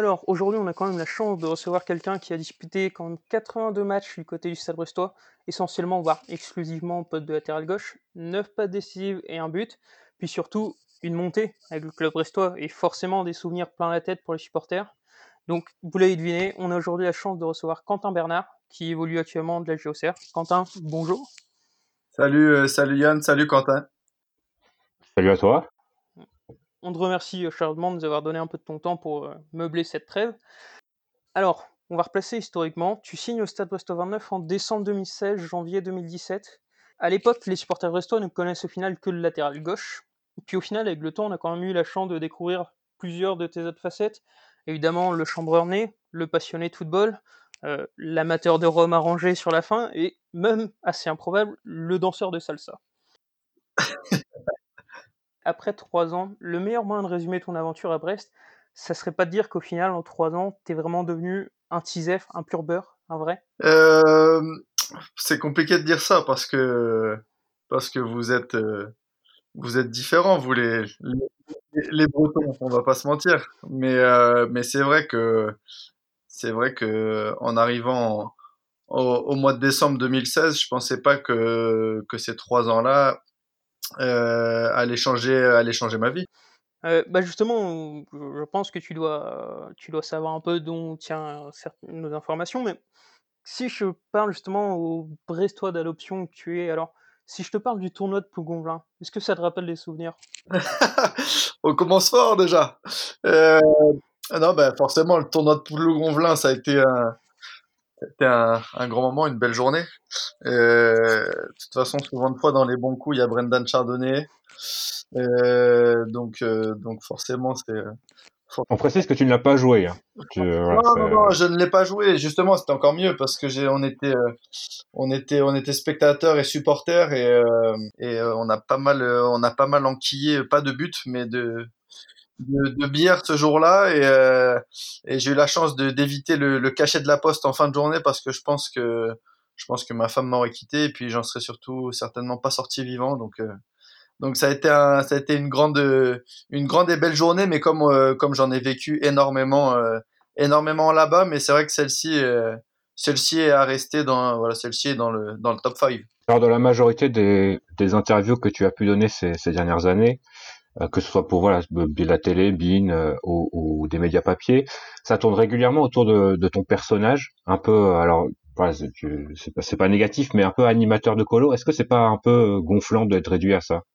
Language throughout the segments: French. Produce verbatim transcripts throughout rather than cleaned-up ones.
Alors, aujourd'hui, on a quand même la chance de recevoir quelqu'un qui a disputé quand même quatre-vingt-deux matchs du côté du Stade Brestois, essentiellement, voire exclusivement poste de latéral gauche, neuf passes décisives et un but, puis surtout une montée avec le club brestois et forcément des souvenirs plein la tête pour les supporters. Donc, vous l'avez deviné, on a aujourd'hui la chance de recevoir Quentin Bernard, qui évolue actuellement de la G O C R. Quentin, bonjour. Salut, euh, salut Yann, salut Quentin. Salut à toi. On te remercie euh, chaleureusement de nous avoir donné un peu de ton temps pour euh, meubler cette trêve. Alors, on va replacer historiquement. Tu signes au Stade Brestois vingt-neuf en décembre deux mille seize, janvier deux mille dix-sept. À l'époque, les supporters brestois ne connaissent au final que le latéral gauche. Puis au final, avec le temps, on a quand même eu la chance de découvrir plusieurs de tes autres facettes. Évidemment, le chambreur né, le passionné de football, euh, l'amateur de Rome arrangé sur la fin, et même, assez improbable, le danseur de salsa. Après trois ans, le meilleur moyen de résumer ton aventure à Brest, ça serait pas de dire qu'au final, en trois ans, t'es vraiment devenu un Tisef, un pur beurre, un vrai? Euh, c'est compliqué de dire ça parce que parce que vous êtes euh, vous êtes différents, vous les, les les Bretons, on va pas se mentir. Mais euh, mais c'est vrai que c'est vrai que en arrivant en- au, au mois de décembre deux mille seize, je pensais pas que que ces trois ans-là euh, allaient changer allaient changer ma vie. Euh, bah justement, je pense que tu dois, tu dois savoir un peu d'où tient certaines nos informations, mais si je parle justement au Brestois d'adoption que tu es, alors, si je te parle du tournoi de Plougonvelin, est-ce que ça te rappelle des souvenirs? On commence fort déjà. Euh, non, ben forcément, le tournoi de Poulougonvelin, ça a été un C'était un, un grand moment, une belle journée. Euh, de toute façon, souvent de fois dans les bons coups, il y a Brendan Chardonnay. Euh, donc, euh, donc forcément, c'est. for- On précise que tu ne l'as pas joué. Hein. Tu, euh, Non, voilà, non, ça- non, je ne l'ai pas joué. Justement, c'était encore mieux parce que j'ai, on était, euh, on était, on était spectateurs et supporters et, euh, et euh, on a pas mal, euh, on a pas mal enquillé, pas de but, mais de, de, de bière ce jour-là et, euh, et j'ai eu la chance de d'éviter le, le cachet de la poste en fin de journée parce que je pense que je pense que ma femme m'aurait quitté et puis j'en serais surtout certainement pas sorti vivant donc euh, donc ça a été un ça a été une grande une grande et belle journée mais comme euh, comme j'en ai vécu énormément euh, énormément là-bas mais c'est vrai que celle-ci euh, celle-ci est à rester dans voilà celle-ci est dans le dans le top cinq. Lors de la majorité des, des interviews que tu as pu donner ces, ces dernières années, euh, que ce soit pour voilà, de la télé, Bein euh, ou, ou des médias papier, ça tourne régulièrement autour de, de ton personnage, un peu, alors voilà, c'est tu- c'est pas, c'est pas négatif, mais un peu animateur de colo. Est-ce que c'est pas un peu gonflant d'être réduit à ça?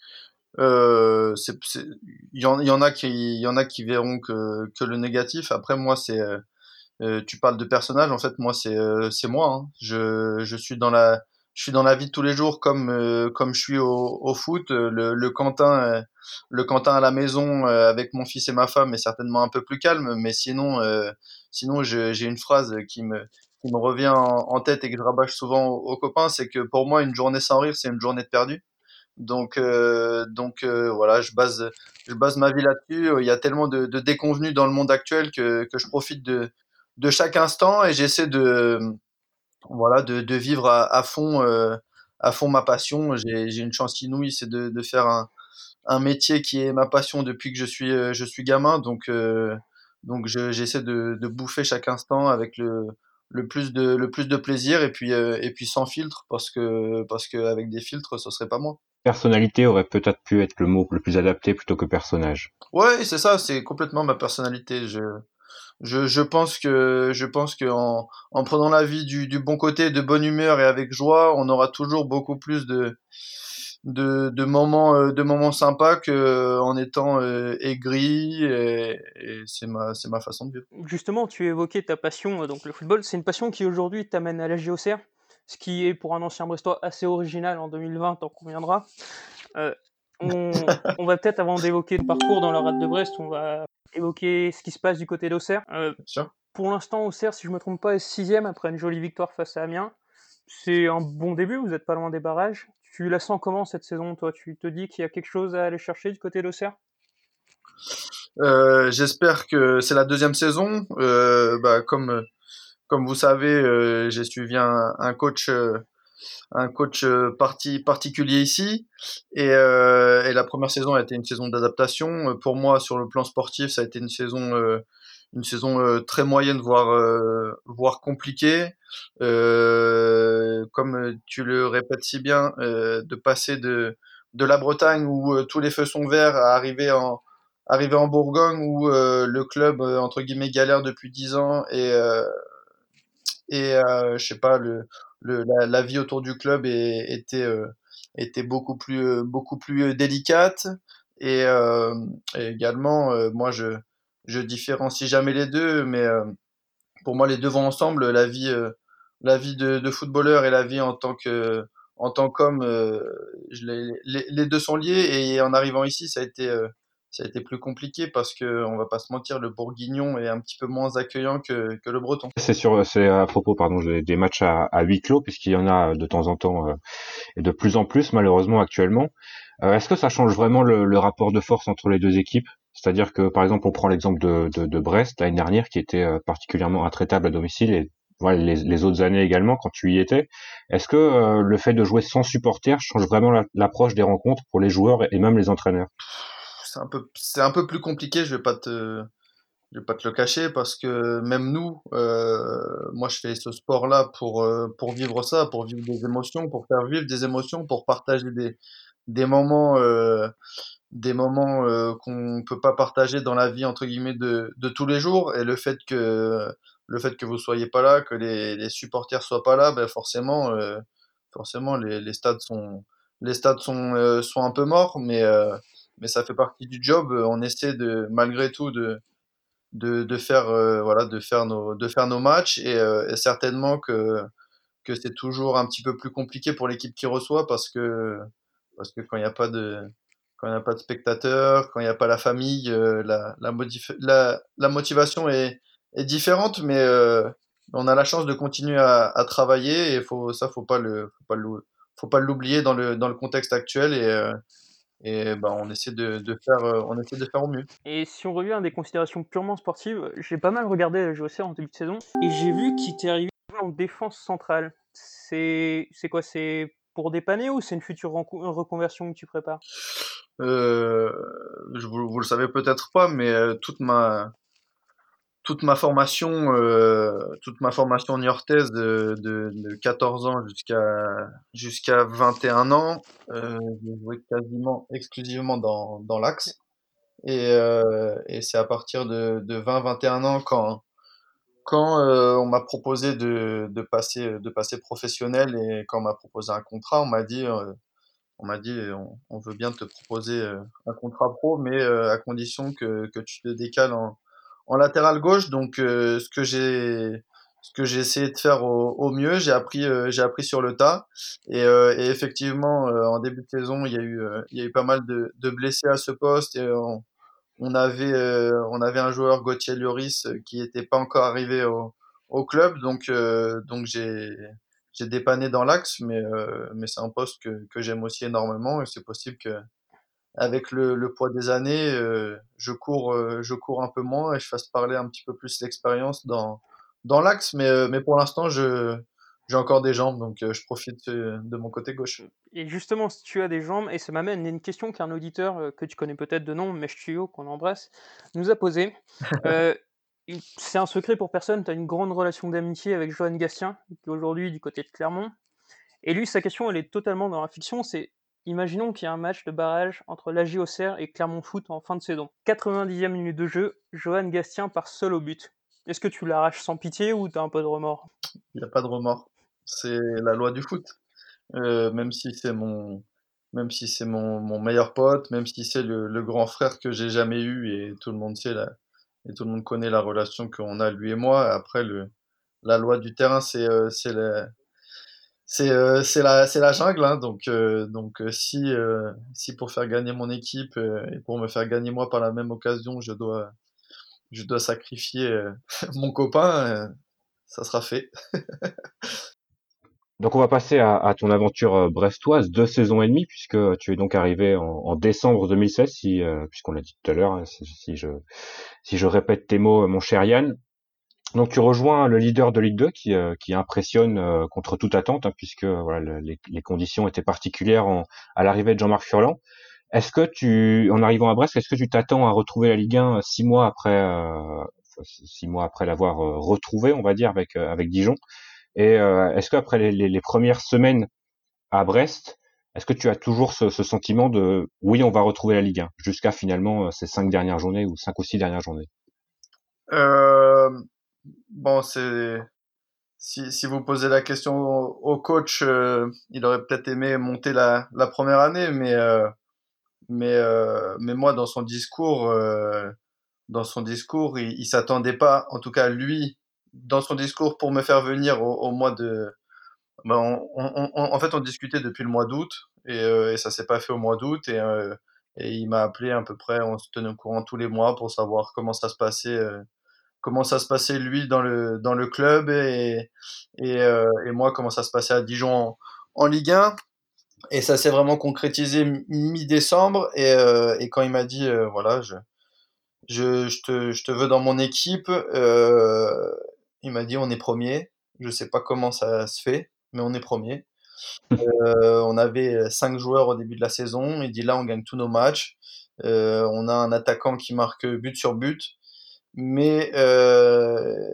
Euh, c'est, c'est, il y en, il y en a qui, il y en a qui verront que, que le négatif. Après, moi, c'est, euh, euh, tu parles de personnage. En fait, moi, c'est, euh, c'est moi. Hein. Je, je suis dans la, je suis dans la vie de tous les jours comme, euh, comme je suis au, au foot. Euh, Le, le Quentin, euh, le Quentin à la maison euh, avec mon fils et ma femme est certainement un peu plus calme. Mais sinon, euh, sinon, je, j'ai une phrase qui me, qui me revient en, en tête et que je rabâche souvent aux, aux copains, c'est que pour moi, une journée sans rire, c'est une journée de perdu. Donc, euh, donc euh, voilà, je base, je base ma vie là-dessus. Il y a tellement de, de déconvenus dans le monde actuel que, que je profite de, de chaque instant et j'essaie de, voilà, de, de vivre à, à fond, euh, à fond ma passion. J'ai, j'ai une chance inouïe, c'est de, de faire un, un métier qui est ma passion depuis que je suis, euh, je suis gamin. Donc, euh, donc je, j'essaie de, de bouffer chaque instant avec le, le plus de, le plus de plaisir et puis, euh, et puis sans filtre parce que, parce que avec des filtres, ce serait pas moi. Personnalité aurait peut-être pu être le mot le plus adapté plutôt que personnage. Ouais, c'est ça, c'est complètement ma personnalité. Je, je, je pense que, je pense que en, en prenant la vie du, du bon côté, de bonne humeur et avec joie, on aura toujours beaucoup plus de, de, de moments, euh, de moments sympas que euh, en étant euh, aigri. Et, et c'est ma, c'est ma façon de vivre. Justement, tu évoquais ta passion, euh, donc le football. C'est une passion qui aujourd'hui t'amène à la G O C R, ce qui est pour un ancien Brestois assez original en deux mille vingt, t'en conviendras. Euh, on, on va peut-être, avant d'évoquer le parcours dans le Rade de Brest, on va évoquer ce qui se passe du côté d'Auxerre. Euh, Bien sûr. pour l'instant, Auxerre, si je me trompe pas, est sixième après une jolie victoire face à Amiens. C'est un bon début, vous n'êtes pas loin des barrages. Tu la sens comment cette saison, toi? Tu te dis qu'il y a quelque chose à aller chercher du côté d'Auxerre? Euh, j'espère que c'est la deuxième saison. Euh, bah, comme, comme vous savez, euh, j'ai suivi un, un coach. Euh, un coach euh, parti, particulier ici. Et, euh, et la première saison a été une saison d'adaptation. Euh, Pour moi, sur le plan sportif, ça a été une saison, euh, une saison euh, très moyenne, voire euh, voire compliquée. Euh, comme tu le répètes si bien, euh, de passer de de la Bretagne où euh, tous les feux sont verts à arriver en arriver en Bourgogne où euh, le club euh, entre guillemets galère depuis dix ans et euh, et euh, je sais pas le, le la, la vie autour du club est- était euh, était beaucoup plus euh, beaucoup plus euh, délicate et, euh, et également euh, moi je je différencie jamais les deux mais euh, pour moi les deux vont ensemble la vie euh, la vie de, de footballeur et la vie en tant que en tant qu'homme euh, je les, les, les deux sont liés et en arrivant ici ça a été euh, ça a été plus compliqué parce que on va pas se mentir le bourguignon est un petit peu moins accueillant que, que le breton. C'est sur, c'est à propos, pardon, des, des matchs à, à huis clos, puisqu'il y en a de temps en temps euh, et de plus en plus, malheureusement, actuellement. Euh, est-ce que ça change vraiment le, le rapport de force entre les deux équipes? C'est-à-dire que, par exemple, on prend l'exemple de, de, de Brest l'année dernière, qui était euh, particulièrement intraitable à domicile, et voilà, les, les autres années également, quand tu y étais. Est-ce que euh, le fait de jouer sans supporters change vraiment la- l'approche des rencontres pour les joueurs et même les entraîneurs? C'est un peu c'est un peu plus compliqué, je vais pas te je vais pas te le cacher parce que même nous, euh, moi je fais ce sport-là pour euh, pour vivre ça, pour vivre des émotions, pour faire vivre des émotions, pour partager des des moments euh, des moments euh, qu'on peut pas partager dans la vie entre guillemets de de tous les jours et le fait que le fait que vous soyez pas là, que les les supporters soient pas là, ben forcément euh, forcément les les stades sont les stades sont euh, sont un peu morts mais euh, mais ça fait partie du job, on essaie de malgré tout de de, de faire euh, voilà de faire nos de faire nos matchs et, euh, et certainement que que c'est toujours un petit peu plus compliqué pour l'équipe qui reçoit parce que parce que quand il n'y a pas de quand il n'y a pas de spectateurs, quand il n'y a pas la famille, euh, la la, modif- la la motivation est est différente mais euh, on a la chance de continuer à, à travailler et faut ça faut pas le faut pas le faut pas l'oublier dans le dans le contexte actuel et euh, et ben on essaie de de faire euh, on essaie de faire au mieux. Et si on revient à des considérations purement sportives, j'ai pas mal regardé la J O C R en début de saison et j'ai vu qu'il t'est arrivé en défense centrale. C'est c'est quoi? C'est pour dépanner ou c'est une future renco- reconversion que tu prépares? Euh, je, vous, vous le savez peut-être pas, mais euh, toute ma toute ma formation, euh, toute ma formation niortaise de, de, de quatorze ans jusqu'à jusqu'à vingt et un ans, euh, j'ai joué quasiment exclusivement dans dans l'axe. Et, euh, et c'est à partir de, de vingt vingt et un ans quand quand euh, on m'a proposé de, de passer de passer professionnel et quand on m'a proposé un contrat, on m'a dit euh, on m'a dit, on, on veut bien te proposer euh, un contrat pro, mais euh, à condition que, que tu te décales en, en latéral gauche. Donc, euh, ce que j'ai, ce que j'ai essayé de faire au, au mieux, j'ai appris, euh, j'ai appris sur le tas. Et, euh, et effectivement, euh, en début de saison, il y a eu, euh, il y a eu pas mal de, de blessés à ce poste. Et on, on avait, euh, on avait un joueur, Gauthier Lloris, euh, qui n'était pas encore arrivé au, au club. Donc, euh, donc j'ai, j'ai dépanné dans l'axe, mais, euh, mais c'est un poste que, que j'aime aussi énormément et c'est possible que avec le, le poids des années, euh, je cours, euh, je cours un peu moins et je fasse parler un petit peu plus l'expérience dans, dans l'axe, mais, euh, mais pour l'instant, je, j'ai encore des jambes, donc euh, je profite euh, de mon côté gauche. Et justement, si tu as des jambes, et ça m'amène à une question qu'un auditeur euh, que tu connais peut-être de nom, Mèche Tuyau, qu'on embrasse, nous a posée. Euh, il- c'est un secret pour personne, tu as une grande relation d'amitié avec Johan Gastien, qui est aujourd'hui du côté de Clermont. Et lui, sa question, elle est totalement dans la fiction, c'est imaginons qu'il y a un match de barrage entre l'A J Auxerre et Clermont Foot en fin de saison. quatre-vingt-dixième minute de jeu, Johan Gastien part seul au but. Est-ce que tu l'arraches sans pitié ou t'as un peu de remords? Il n'y a pas de remords. C'est la loi du foot. Euh, même si c'est mon, même si c'est mon, mon meilleur pote, même si c'est le, le grand frère que j'ai jamais eu et tout le monde sait la, et tout le monde connaît la relation qu'on a lui et moi. Après le, la loi du terrain, c'est, euh, c'est la, c'est, euh, c'est la, c'est la jungle, hein. Donc, euh, donc euh, si, euh, si pour faire gagner mon équipe euh, et pour me faire gagner moi par la même occasion, je dois, je dois sacrifier euh, mon copain, euh, ça sera fait. Donc on va passer à, à ton aventure euh, brestoise, deux saisons et demie, puisque tu es donc arrivé en, en décembre deux mille seize, si, euh, puisqu'on l'a dit tout à l'heure, hein, si, si je, si je répète tes mots, mon cher Yann. Donc tu rejoins le leader de Ligue deux qui, euh, qui impressionne euh, contre toute attente, hein, puisque euh, voilà, le- les, les conditions étaient particulières en- à l'arrivée de Jean-Marc Furlan. Est-ce que tu, en arrivant à Brest, est-ce que tu t'attends à retrouver la Ligue un six mois après, euh, six mois après l'avoir euh, retrouvé, on va dire, avec euh, avec Dijon. Et euh, est-ce qu'après les, les, les premières semaines à Brest, est-ce que tu as toujours ce, ce sentiment de oui, on va retrouver la Ligue un jusqu'à finalement euh, ces cinq dernières journées ou cinq ou six dernières journées? Euh, bon, c'est si, si vous posez la question au, au coach, euh, il aurait peut-être aimé monter la, la première année, mais euh, mais euh, mais moi dans son discours, euh, dans son discours, il, il s'attendait pas, en tout cas lui, dans son discours pour me faire venir au, au mois de, ben, on, on, on- en fait on discutait depuis le mois d'août et, euh, et ça s'est pas fait au mois d'août et euh, et il m'a appelé à peu près, on se tenait au courant tous les mois pour savoir comment ça se passait. euh, comment ça se passait lui dans le dans le club et et, euh, et moi comment ça se passait à Dijon en, en Ligue un et ça s'est vraiment concrétisé mi-décembre et euh, et quand il m'a dit euh, voilà je je je te je te veux dans mon équipe euh, il m'a dit on est premier, je sais pas comment ça se fait mais on est premier. Euh, on avait cinq joueurs au début de la saison, il dit là on gagne tous nos matchs. Euh, on a un attaquant qui marque but sur but mais euh,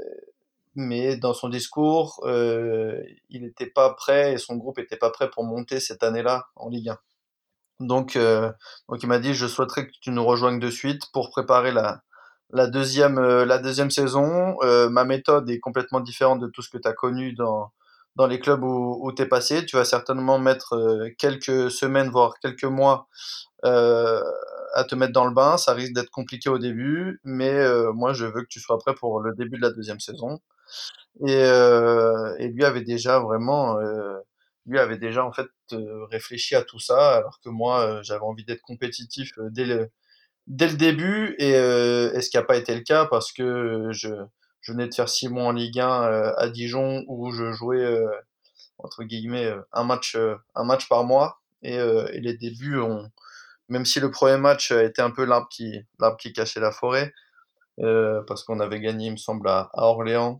mais dans son discours, euh, il n'était pas prêt et son groupe n'était pas prêt pour monter cette année-là en Ligue un. Donc, euh, donc il m'a dit, je souhaiterais que tu nous rejoignes de suite pour préparer la, la deuxième, euh, la deuxième saison. Euh, ma méthode est complètement différente de tout ce que tu as connu dans, dans les clubs où, où tu es passé. Tu vas certainement mettre euh, quelques semaines, voire quelques mois euh, à te mettre dans le bain. Ça risque d'être compliqué au début, mais euh, moi, je veux que tu sois prêt pour le début de la deuxième saison. Et, euh, et lui avait déjà vraiment, euh, lui avait déjà en fait euh, réfléchi à tout ça, alors que moi euh, j'avais envie d'être compétitif euh, dès le dès le début et, euh, et ce qui n'a pas été le cas parce que je je venais de faire six mois en Ligue un euh, à Dijon où je jouais euh, entre guillemets euh, un match euh, un match par mois et, euh, et les débuts ont même si le premier match a été un peu l'arbre qui l'arbre qui cachait la forêt euh, parce qu'on avait gagné il me semble à, à Orléans.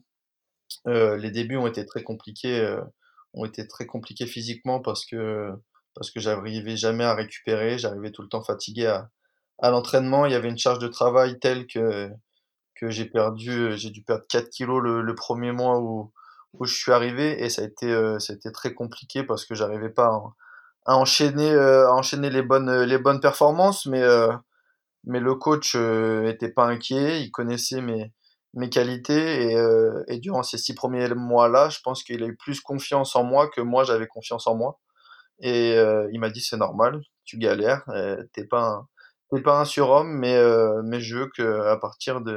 Euh, les débuts ont été très compliqués, euh, ont été très compliqués physiquement parce que parce que j'arrivais jamais à récupérer, j'arrivais tout le temps fatigué à, à l'entraînement. Il y avait une charge de travail telle que que j'ai perdu, j'ai dû perdre quatre kilos le, le premier mois où où je suis arrivé et ça a été euh, ça a été très compliqué parce que j'arrivais pas à, à enchaîner euh, à enchaîner les bonnes les bonnes performances, mais euh, mais le coach euh, était pas inquiet, il connaissait mes, mes qualités et, euh, et durant ces six premiers mois-là, je pense qu'il a eu plus confiance en moi que moi j'avais confiance en moi. Et euh, il m'a dit c'est normal, tu galères, euh, t'es pas un, t'es pas un surhomme, mais euh, mais je veux que à partir de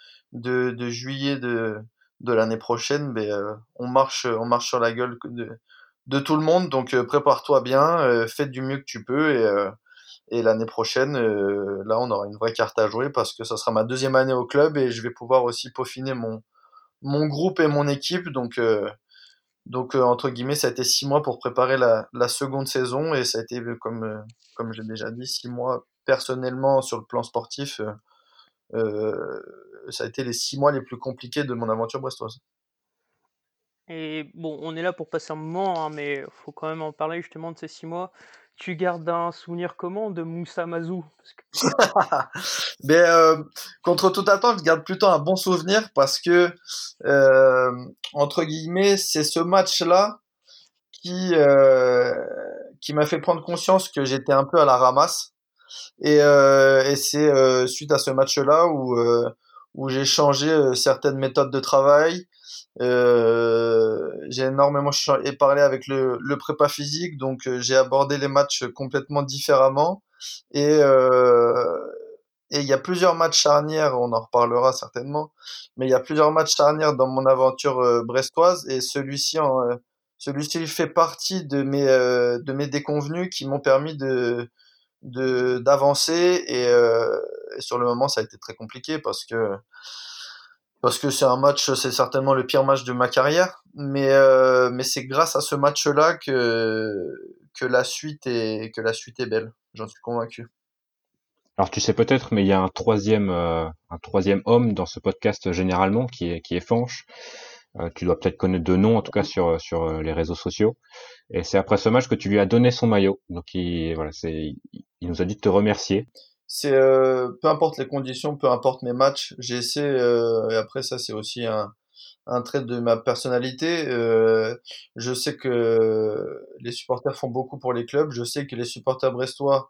de, de juillet de de l'année prochaine, ben euh, on marche on marche sur la gueule de de tout le monde, donc euh, prépare-toi bien, euh, fais du mieux que tu peux et euh, et l'année prochaine, euh, là, on aura une vraie carte à jouer parce que ça sera ma deuxième année au club et je vais pouvoir aussi peaufiner mon, mon groupe et mon équipe. Donc, euh, donc euh, entre guillemets, ça a été six mois pour préparer la, la seconde saison et ça a été, euh, comme, euh, comme j'ai déjà dit, six mois personnellement sur le plan sportif. Euh, euh, ça a été les six mois les plus compliqués de mon aventure brestoise. Et bon, on est là pour passer un moment, hein, mais faut quand même en parler justement de ces six mois. Tu gardes un souvenir comment de Moussa Mazou? Parce que... Mais euh, contre toute attente, je garde plutôt un bon souvenir parce que, euh, entre guillemets, c'est ce match-là qui euh, qui m'a fait prendre conscience que j'étais un peu à la ramasse et, euh, et c'est euh, suite à ce match-là où euh, où j'ai changé euh, certaines méthodes de travail. Euh, j'ai énormément cha- et parlé avec le, le prépa physique, donc euh, j'ai abordé les matchs complètement différemment et euh, et il y a plusieurs matchs charnières, on en reparlera certainement, mais il y a plusieurs matchs charnières dans mon aventure euh, brestoise et celui-ci en, euh, celui-ci fait partie de mes euh, de mes déconvenus qui m'ont permis de de d'avancer et, euh, et sur le moment ça a été très compliqué parce que parce que c'est un match, c'est certainement le pire match de ma carrière, mais euh, mais c'est grâce à ce match-là que que la suite est que la suite est belle, j'en suis convaincu. Alors tu sais peut-être, mais il y a un troisième, euh, un troisième homme dans ce podcast généralement qui est qui est Fanch. Euh, tu dois peut-être connaître de nom, en tout cas sur sur euh, les réseaux sociaux. Et c'est après ce match que tu lui as donné son maillot. Donc il voilà, c'est il nous a dit de te remercier. c'est euh, peu importe les conditions, peu importe mes matchs, j'essaie. Euh, et après ça, c'est aussi un, un trait de ma personnalité. Euh, je sais que les supporters font beaucoup pour les clubs. Je sais que les supporters brestois,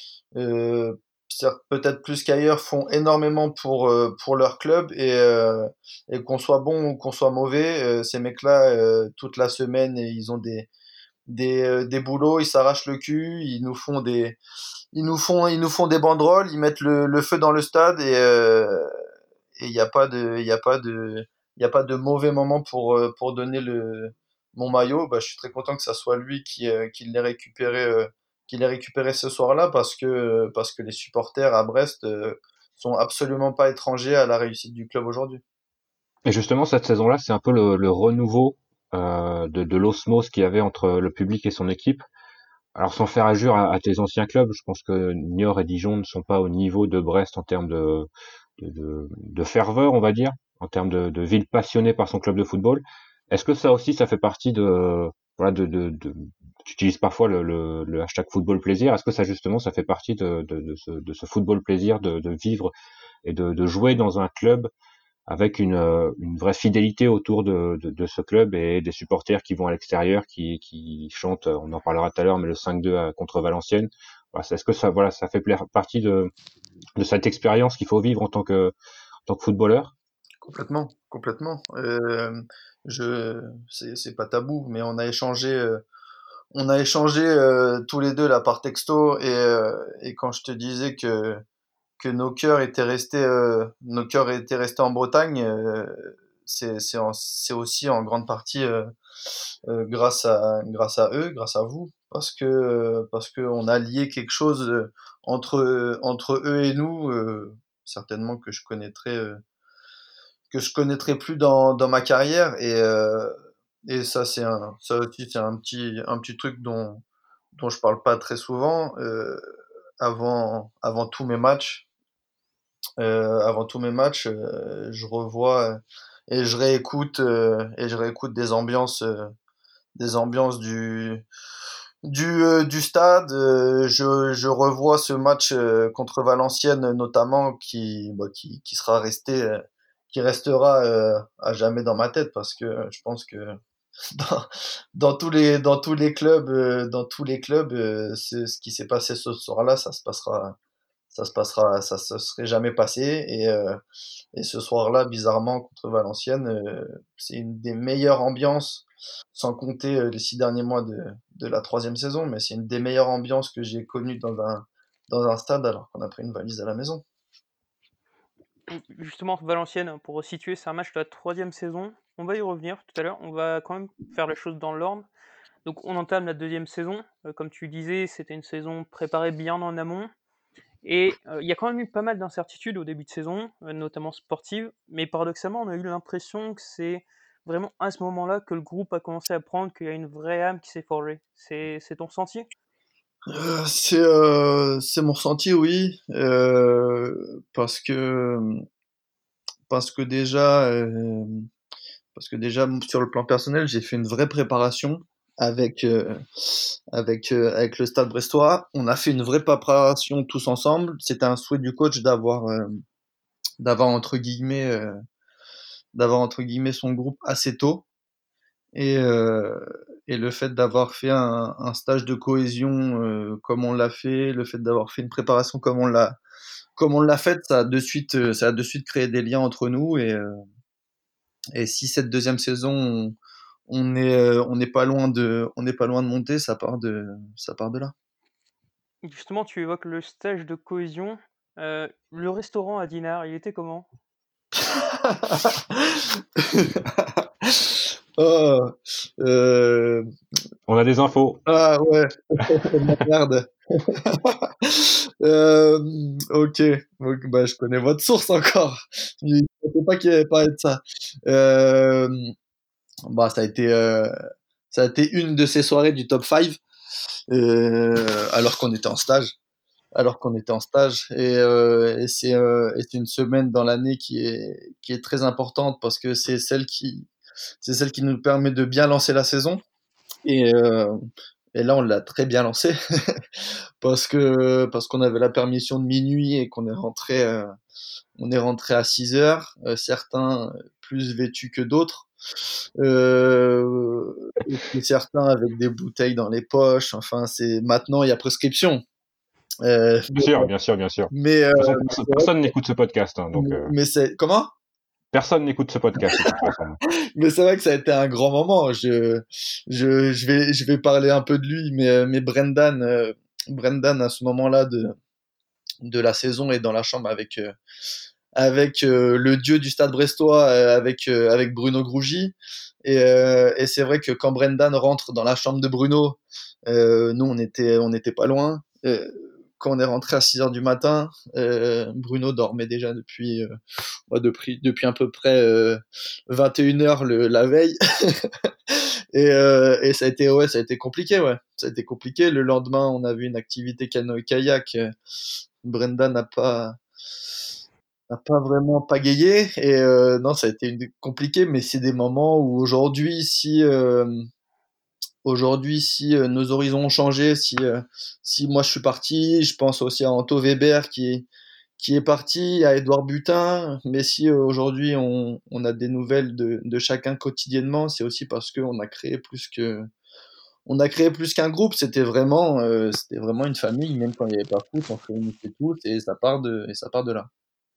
euh, certes, peut-être plus qu'ailleurs, font énormément pour euh, pour leur club et euh, et qu'on soit bon ou qu'on soit mauvais, euh, ces mecs-là, euh, toute la semaine, ils ont des des euh, des boulots, ils s'arrachent le cul, ils nous font des ils nous font ils nous font des banderoles, ils mettent le, le feu dans le stade et euh, et il n'y a pas de il y a pas de il y a pas de mauvais moment pour euh, pour donner le mon maillot. Bah, je suis très content que ça soit lui qui euh, qui l'ait récupéré euh, qui l'ait récupéré ce soir-là parce que parce que les supporters à Brest euh, sont absolument pas étrangers à la réussite du club aujourd'hui. Et justement, cette saison-là, c'est un peu le, le renouveau euh, de, de l'osmose qu'il y avait entre le public et son équipe. Alors sans faire injure à, à tes anciens clubs, je pense que Niort et Dijon ne sont pas au niveau de Brest en termes de, de, de, de ferveur, on va dire, en termes de, de ville passionnée par son club de football. Est-ce que ça aussi, ça fait partie de, voilà, de, de, de tu utilises parfois le, le, le hashtag football plaisir. Est-ce que ça justement, ça fait partie de, de, de, ce, de ce football plaisir, de, de vivre et de, de jouer dans un club avec une, euh, une vraie fidélité autour de, de, de ce club et des supporters qui vont à l'extérieur, qui, qui chantent, on en parlera tout à l'heure, mais le cinq deux à- contre Valenciennes. Voilà, est-ce que ça, voilà, ça fait plaire- partie de, de cette expérience qu'il faut vivre en tant que, en tant que footballeur? Complètement, complètement. Euh, je c'est c'est pas tabou, mais on a échangé euh, on a échangé euh, tous les deux là par texto et euh, et quand je te disais que que nos cœurs étaient restés, euh, nos cœurs étaient restés en Bretagne, euh, c'est c'est en- c'est aussi en grande partie euh, euh, grâce à grâce à eux, grâce à vous, parce que parce que on a lié quelque chose euh, entre entre eux et nous, euh, certainement que je connaîtrais euh, que je connaîtrais plus dans dans ma carrière et euh, et ça c'est un ça aussi c'est un petit un petit truc dont dont je parle pas très souvent. Euh, avant avant tous mes matchs Euh, avant tous mes matchs, euh, je revois euh, et je réécoute euh, et je réécoute des ambiances, euh, des ambiances du du euh, du stade. Euh, je je revois ce match euh, contre Valenciennes notamment qui bah, qui qui sera resté euh, qui restera euh, à jamais dans ma tête parce que je pense que dans, dans tous les dans tous les clubs euh, dans tous les clubs euh, c'est ce qui s'est passé ce soir-là, ça se passera ça se passera ça se serait jamais passé et euh, et ce soir-là, bizarrement, contre Valenciennes, euh, c'est une des meilleures ambiances, sans compter euh, les six derniers mois de, de la troisième saison, mais c'est une des meilleures ambiances que j'ai connues dans un, dans un stade alors qu'on a pris une valise à la maison. Justement, Valenciennes, pour resituer, c'est un match de la troisième saison. On va y revenir tout à l'heure. On va quand même faire les choses dans l'ordre. Donc, on entame la deuxième saison. Euh, comme tu disais, c'était une saison préparée bien en amont. Et euh, il y a quand même eu pas mal d'incertitudes au début de saison, euh, notamment sportives. Mais paradoxalement, on a eu l'impression que c'est vraiment à ce moment-là que le groupe a commencé à prendre qu'il y a une vraie âme qui s'est forgée. C'est, c'est ton ressenti? Euh, c'est euh, c'est mon ressenti, oui, euh, parce que parce que déjà euh, parce que déjà sur le plan personnel, j'ai fait une vraie préparation avec euh, avec euh, avec le Stade Brestois. On a fait une vraie préparation tous ensemble. C'était un souhait du coach d'avoir euh, d'avoir entre guillemets euh, d'avoir entre guillemets son groupe assez tôt et euh, et le fait d'avoir fait un, un stage de cohésion euh, comme on l'a fait, le fait d'avoir fait une préparation comme on l'a comme on l'a fait, ça a de suite euh, ça a de suite créé des liens entre nous et euh, et si cette deuxième saison on, on est euh, on n'est pas loin de on n'est pas loin de monter, ça part de ça part de là. Justement, tu évoques le stage de cohésion. Euh, le restaurant à Dinard, il était comment? Oh, euh, On a des infos. ah ouais, c'est de la merde. Euh, ok, donc, bah, je connais votre source encore. Je ne savais pas qu'il avait parlé de ça. Euh, bah, ça a été, euh, ça a été une de ces soirées du top cinq, euh, alors qu'on était en stage. Alors qu'on était en stage. Et, euh, et c'est euh, et c'est une semaine dans l'année qui est, qui est très importante parce que c'est celle qui, c'est celle qui nous permet de bien lancer la saison. Et, euh, Et là, on l'a très bien lancé parce que parce qu'on avait la permission de minuit et qu'on est rentré euh, on est rentré à six heures. Euh, certains plus vêtus que d'autres, euh, et certains avec des bouteilles dans les poches. Enfin, c'est maintenant il y a prescription. Euh, Bien sûr, bien sûr, bien sûr. mais euh, De toute façon, mais personne, c'est vrai personne que- n'écoute ce podcast, hein, donc mais, euh, mais c'est comment? personne n'écoute ce podcast de toute façon. Mais c'est vrai que ça a été un grand moment. Je, je, je vais, je vais parler un peu de lui, mais, mais Brendan, euh, Brendan à ce moment-là de, de la saison est dans la chambre avec, euh, avec euh, le dieu du Stade Brestois, euh, avec, euh, avec Bruno Grougy. Et, euh, et c'est vrai que quand Brendan rentre dans la chambre de Bruno, euh, nous on était, on était pas loin. Euh, quand on est rentré à six heures du matin, euh, Bruno dormait déjà depuis, euh, ouais, depuis, depuis à peu près euh, vingt et une heures le, la veille. et, euh, et ça a été, ouais, ça a été compliqué, ouais. Ça a été compliqué. Le lendemain, on avait une activité canoë-kayak. Brenda n'a pas, n'a pas vraiment pagayé. Et euh, non, ça a été une- compliqué, mais c'est des moments où aujourd'hui, si, euh, aujourd'hui, si euh, nos horizons ont changé, si, euh, si moi je suis parti, je pense aussi à Anto Weber qui qui est parti, à Edouard Butin, mais si euh, aujourd'hui on, on a des nouvelles de, de chacun quotidiennement, c'est aussi parce qu'on a créé plus que on a créé plus qu'un groupe. C'était vraiment euh, c'était vraiment une famille, même quand il n'y avait pas foot, on se réunissait tous et ça part de et ça part de là.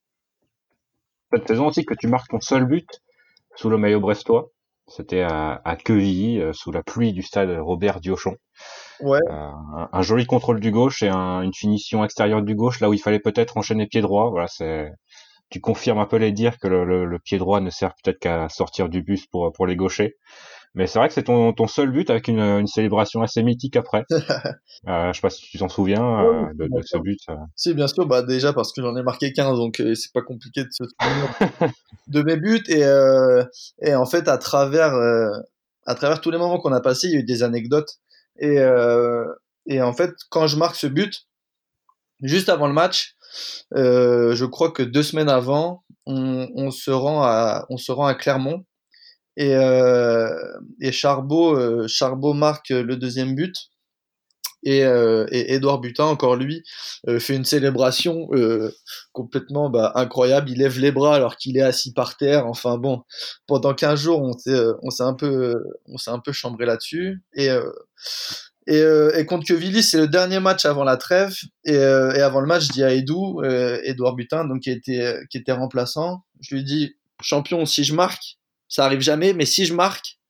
Cette saison aussi que tu marques ton seul but sous le maillot brestois, c'était à, à Quevilly, euh, sous la pluie du stade Robert Diochon. Ouais. Euh, un, un joli contrôle du gauche et un, une finition extérieure du gauche, là où il fallait peut-être enchaîner pied droit. Voilà, c'est, tu confirmes un peu les dires que le, le, le pied droit ne sert peut-être qu'à sortir du bus pour, pour les gauchers. Mais c'est vrai que c'est ton, ton seul but avec une, une célébration assez mythique après. Euh, je sais pas si tu t'en souviens Ouais, oui, euh, de, bien de ce sûr. but. euh. Si, bien sûr, bah déjà parce que j'en ai marqué quinze, donc euh, c'est pas compliqué de se souvenir de mes buts. Et, euh, et en fait, à travers, euh, à travers tous les moments qu'on a passés, il y a eu des anecdotes. Et, euh, et en fait, quand je marque ce but, juste avant le match, euh, je crois que deux semaines avant, on, on se rend à, on se rend à Clermont. Et, euh, et Charbot, euh, Charbot marque le deuxième but. Et, euh, et Edouard Butin, encore lui, euh, fait une célébration euh, complètement bah, incroyable. Il lève les bras alors qu'il est assis par terre. Enfin bon, pendant quinze jours, on s'est, euh, on s'est un peu, euh, on s'est un peu chambré là-dessus. Et, euh, et, euh, et contre Quevilly, c'est le dernier match avant la trêve. Et, euh, et avant le match, je dis à Edou, euh, Edouard Butin, donc qui était, qui était remplaçant, je lui dis, champion, si je marque, ça arrive jamais, mais si je marque,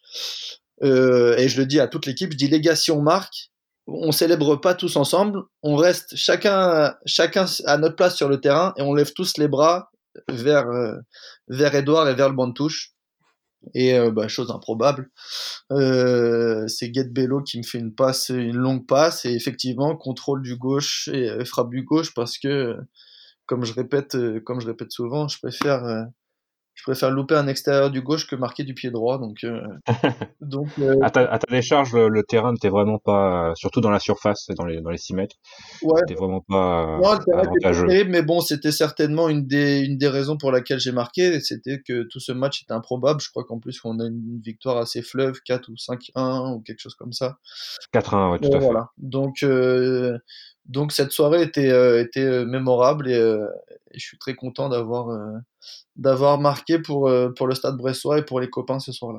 euh, et je le dis à toute l'équipe, je dis les gars, si on marque, on célèbre pas tous ensemble, on reste chacun, chacun à notre place sur le terrain et on lève tous les bras vers, euh, vers Edouard et vers le banc de touche. Et euh, bah, chose improbable, euh, c'est Gued Bello qui me fait une passe, une longue passe et effectivement contrôle du gauche et euh, frappe du gauche parce que, comme je répète, euh, comme je répète souvent, je préfère, euh, je préfère louper un extérieur du gauche que marquer du pied droit. Donc, euh, donc euh, À ta, à ta décharge, le, le terrain n'était vraiment pas, euh, surtout dans la surface, dans les, dans les six mètres, ouais. c'était vraiment pas Non, euh, le terrain était pas avantageux. terrible, mais bon, c'était certainement une des, une des raisons pour laquelle j'ai marqué, c'était que tout ce match était improbable. Je crois qu'en plus, on a une victoire assez fleuve, quatre ou cinq un ou quelque chose comme ça. quatre un, ouais, tout Ouais, à fait. voilà. Donc, euh, donc cette soirée était, euh, était euh, mémorable et, euh, et je suis très content d'avoir euh, d'avoir marqué pour, euh, pour le Stade Brestois et pour les copains ce soir-là.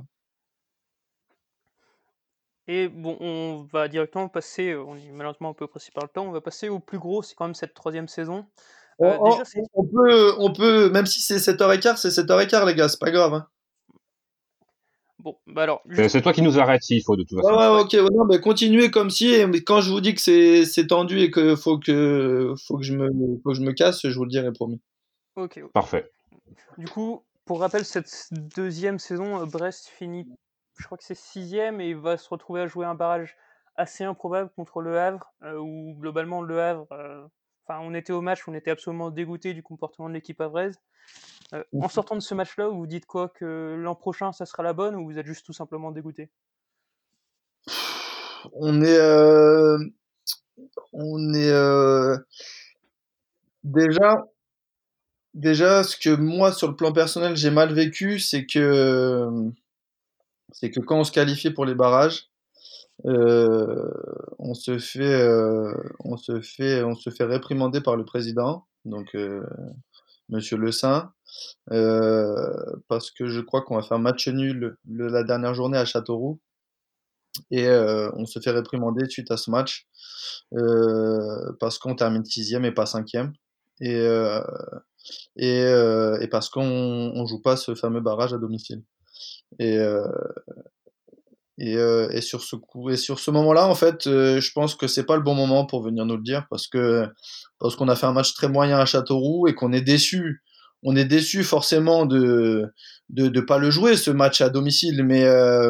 Et bon, on va directement passer, euh, on est malheureusement un peu pressé par le temps, on va passer au plus gros, c'est quand même cette troisième saison. Euh, On, déjà, c'est... on- on peut, on peut, même si c'est sept heures quinze, c'est sept heures quinze, les gars, c'est pas grave, hein. Bon, bah alors, C'est juste... c'est toi qui nous arrêtes s'il faut, de toute Ouais, façon. ouais, Ouais, ok, ouais, non, mais continuez comme si, et- mais quand je vous dis que c'est c'est tendu et que faut que faut que je me faut que je me casse, je vous le dirai, promis. ok, ok. Parfait. Du coup, pour rappel, cette deuxième saison, euh, Brest finit, je crois que c'est sixième, et va se retrouver à jouer un barrage assez improbable contre Le Havre, euh, où globalement Le Havre, euh, enfin, on était au match, on était absolument dégoûté du comportement de l'équipe havraise. Euh, en sortant de ce match-là, vous vous dites quoi, que l'an prochain, ça sera la bonne, ou vous êtes juste tout simplement dégoûté? On est euh, on est euh, déjà déjà ce que moi sur le plan personnel j'ai mal vécu, c'est que c'est que quand on se qualifiait pour les barrages, Euh, on se fait, euh, on se fait, on se fait réprimander par le président, donc euh, Monsieur Le Saint, euh, parce que je crois qu'on va faire match nul le- la dernière journée à Châteauroux et euh, on se fait réprimander suite à ce match euh, parce qu'on termine sixième et pas cinquième et euh, et, euh, et parce qu'on on joue pas ce fameux barrage à domicile. Et, euh, et, euh, et sur ce coup, et sur ce moment-là, en fait, euh, je pense que c'est pas le bon moment pour venir nous le dire parce que parce qu'on a fait un match très moyen à Châteauroux et qu'on est déçu. On est déçu forcément de de de pas le jouer ce match à domicile, mais euh,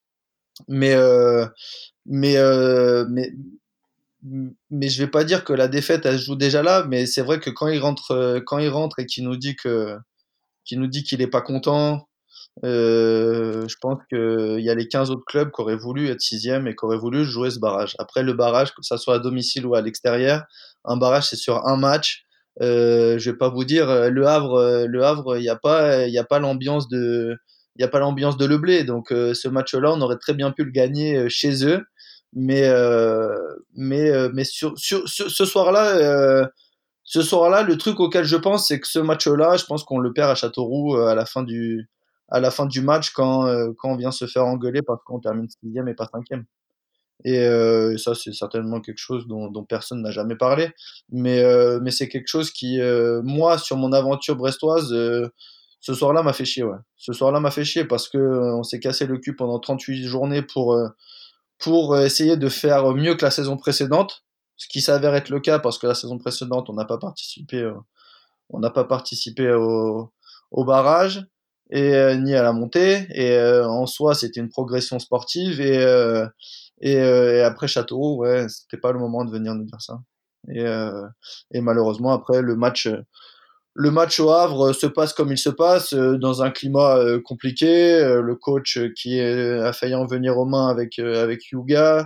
mais euh, mais euh, mais mais je vais pas dire que la défaite elle se joue déjà là, mais c'est vrai que quand il rentre euh, quand il rentre et qu'il nous dit que qu'il nous dit qu'il est pas content. Euh, je pense qu'il y a les quinze autres clubs qui auraient voulu être sixième et qui auraient voulu jouer ce barrage. Après, le barrage, que ça soit à domicile ou à l'extérieur, un barrage, c'est sur un match. Euh, je vais pas vous dire, euh, Le Havre, euh, Le Havre, il n'y a pas, il y a pas l'ambiance de, il y a pas l'ambiance de Le Blé. Donc, euh, ce match-là, on aurait très bien pu le gagner euh, chez eux. Mais, euh, mais, euh, mais sur, sur, ce, ce soir-là, euh, ce soir-là, le truc auquel je pense, c'est que ce match-là, je pense qu'on le perd à Châteauroux euh, à la fin du, à la fin du match quand, euh, quand on vient se faire engueuler parce qu'on termine sixième et pas cinquième. Et euh, ça, c'est certainement quelque chose dont, dont personne n'a jamais parlé. Mais, euh, mais c'est quelque chose qui, euh, moi, sur mon aventure brestoise, euh, ce soir-là m'a fait chier. Ouais. Ce soir-là m'a fait chier parce que euh, on s'est cassé le cul pendant trente-huit journées pour, euh, pour essayer de faire mieux que la saison précédente, ce qui s'avère être le cas parce que la saison précédente, on n'a pas participé, euh, on n'a pas participé au, au barrage et euh, ni à la montée. Et euh, en soi, c'était une progression sportive. Et, euh, et, euh, et après Châteauroux, ouais, c'était pas le moment de venir nous dire ça. Et, euh, et malheureusement, après le match, le match au Havre se passe comme il se passe, euh, dans un climat euh, compliqué. Euh, le coach euh, qui est, a failli en venir aux mains avec, euh, avec Yuga.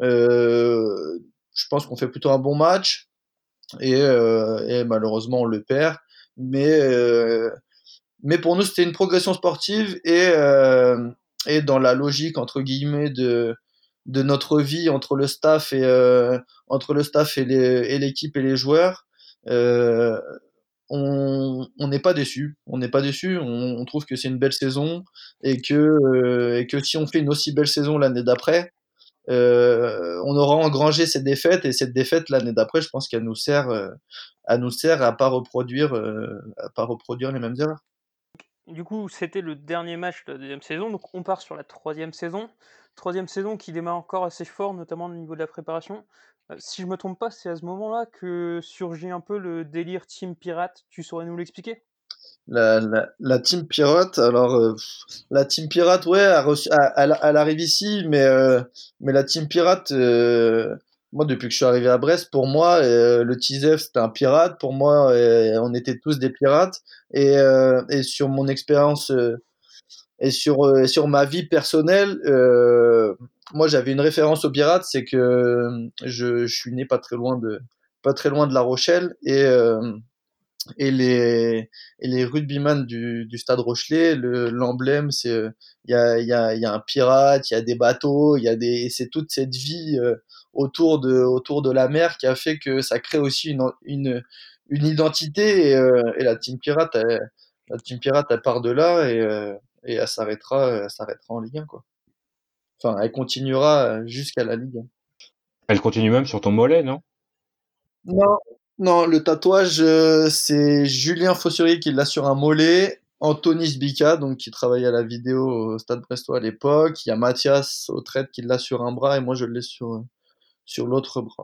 Euh, je pense qu'on fait plutôt un bon match et, euh, et malheureusement on le perd. Mais, euh, mais pour nous, c'était une progression sportive et, euh, et dans la logique, entre guillemets, de, de notre vie entre le staff et, euh, entre le staff et, les, et l'équipe et les joueurs. Euh, on on n'est pas déçu, on n'est pas déçu, on, on trouve que c'est une belle saison et que euh, et que si on fait une aussi belle saison l'année d'après, euh, on aura engrangé cette défaite et cette défaite l'année d'après, je pense qu'elle nous sert euh, à nous sert à pas reproduire euh, à pas reproduire les mêmes erreurs. Du coup, c'était le dernier match de la deuxième saison, donc on part sur la troisième saison. Troisième saison qui démarre encore assez fort, notamment au niveau de la préparation. Euh, si je me trompe pas, c'est à ce moment-là que surgit un peu le délire Team Pirate. Tu saurais nous l'expliquer? La, la, la team pirate, alors euh, pff, la team pirate, ouais, elle, reçu- elle- elle- elle arrive ici, mais euh, mais la team pirate, euh, moi depuis que je suis arrivé à Brest, pour moi, euh, le T-Zef c'était un pirate, pour moi, euh, on était tous des pirates, et euh, et sur mon expérience euh, et sur euh, et sur ma vie personnelle, euh, moi j'avais une référence aux pirates, c'est que euh, je, je suis né pas très loin de pas très loin de La Rochelle et euh, et les et les rugbyman du, du Stade Rochelet, le l'emblème c'est euh, il y a il y a il y a un pirate, il y a des bateaux, il y a des c'est toute cette vie euh, autour de autour de la mer qui a fait que ça crée aussi une une une identité et, euh, et la team pirate elle, la team pirate elle part de là et euh, et elle s'arrêtera elle s'arrêtera en Ligue un quoi. Enfin, elle continuera jusqu'à la Ligue un. Elle continue même sur ton mollet, non? Non, non, le tatouage, euh, c'est Julien Fossurier qui l'a sur un mollet, Anthony Sbika, donc qui travaillait à la vidéo au Stade Brestois à l'époque, il y a Mathias Autrette qui l'a sur un bras et moi je l'ai sur, euh, sur l'autre bras.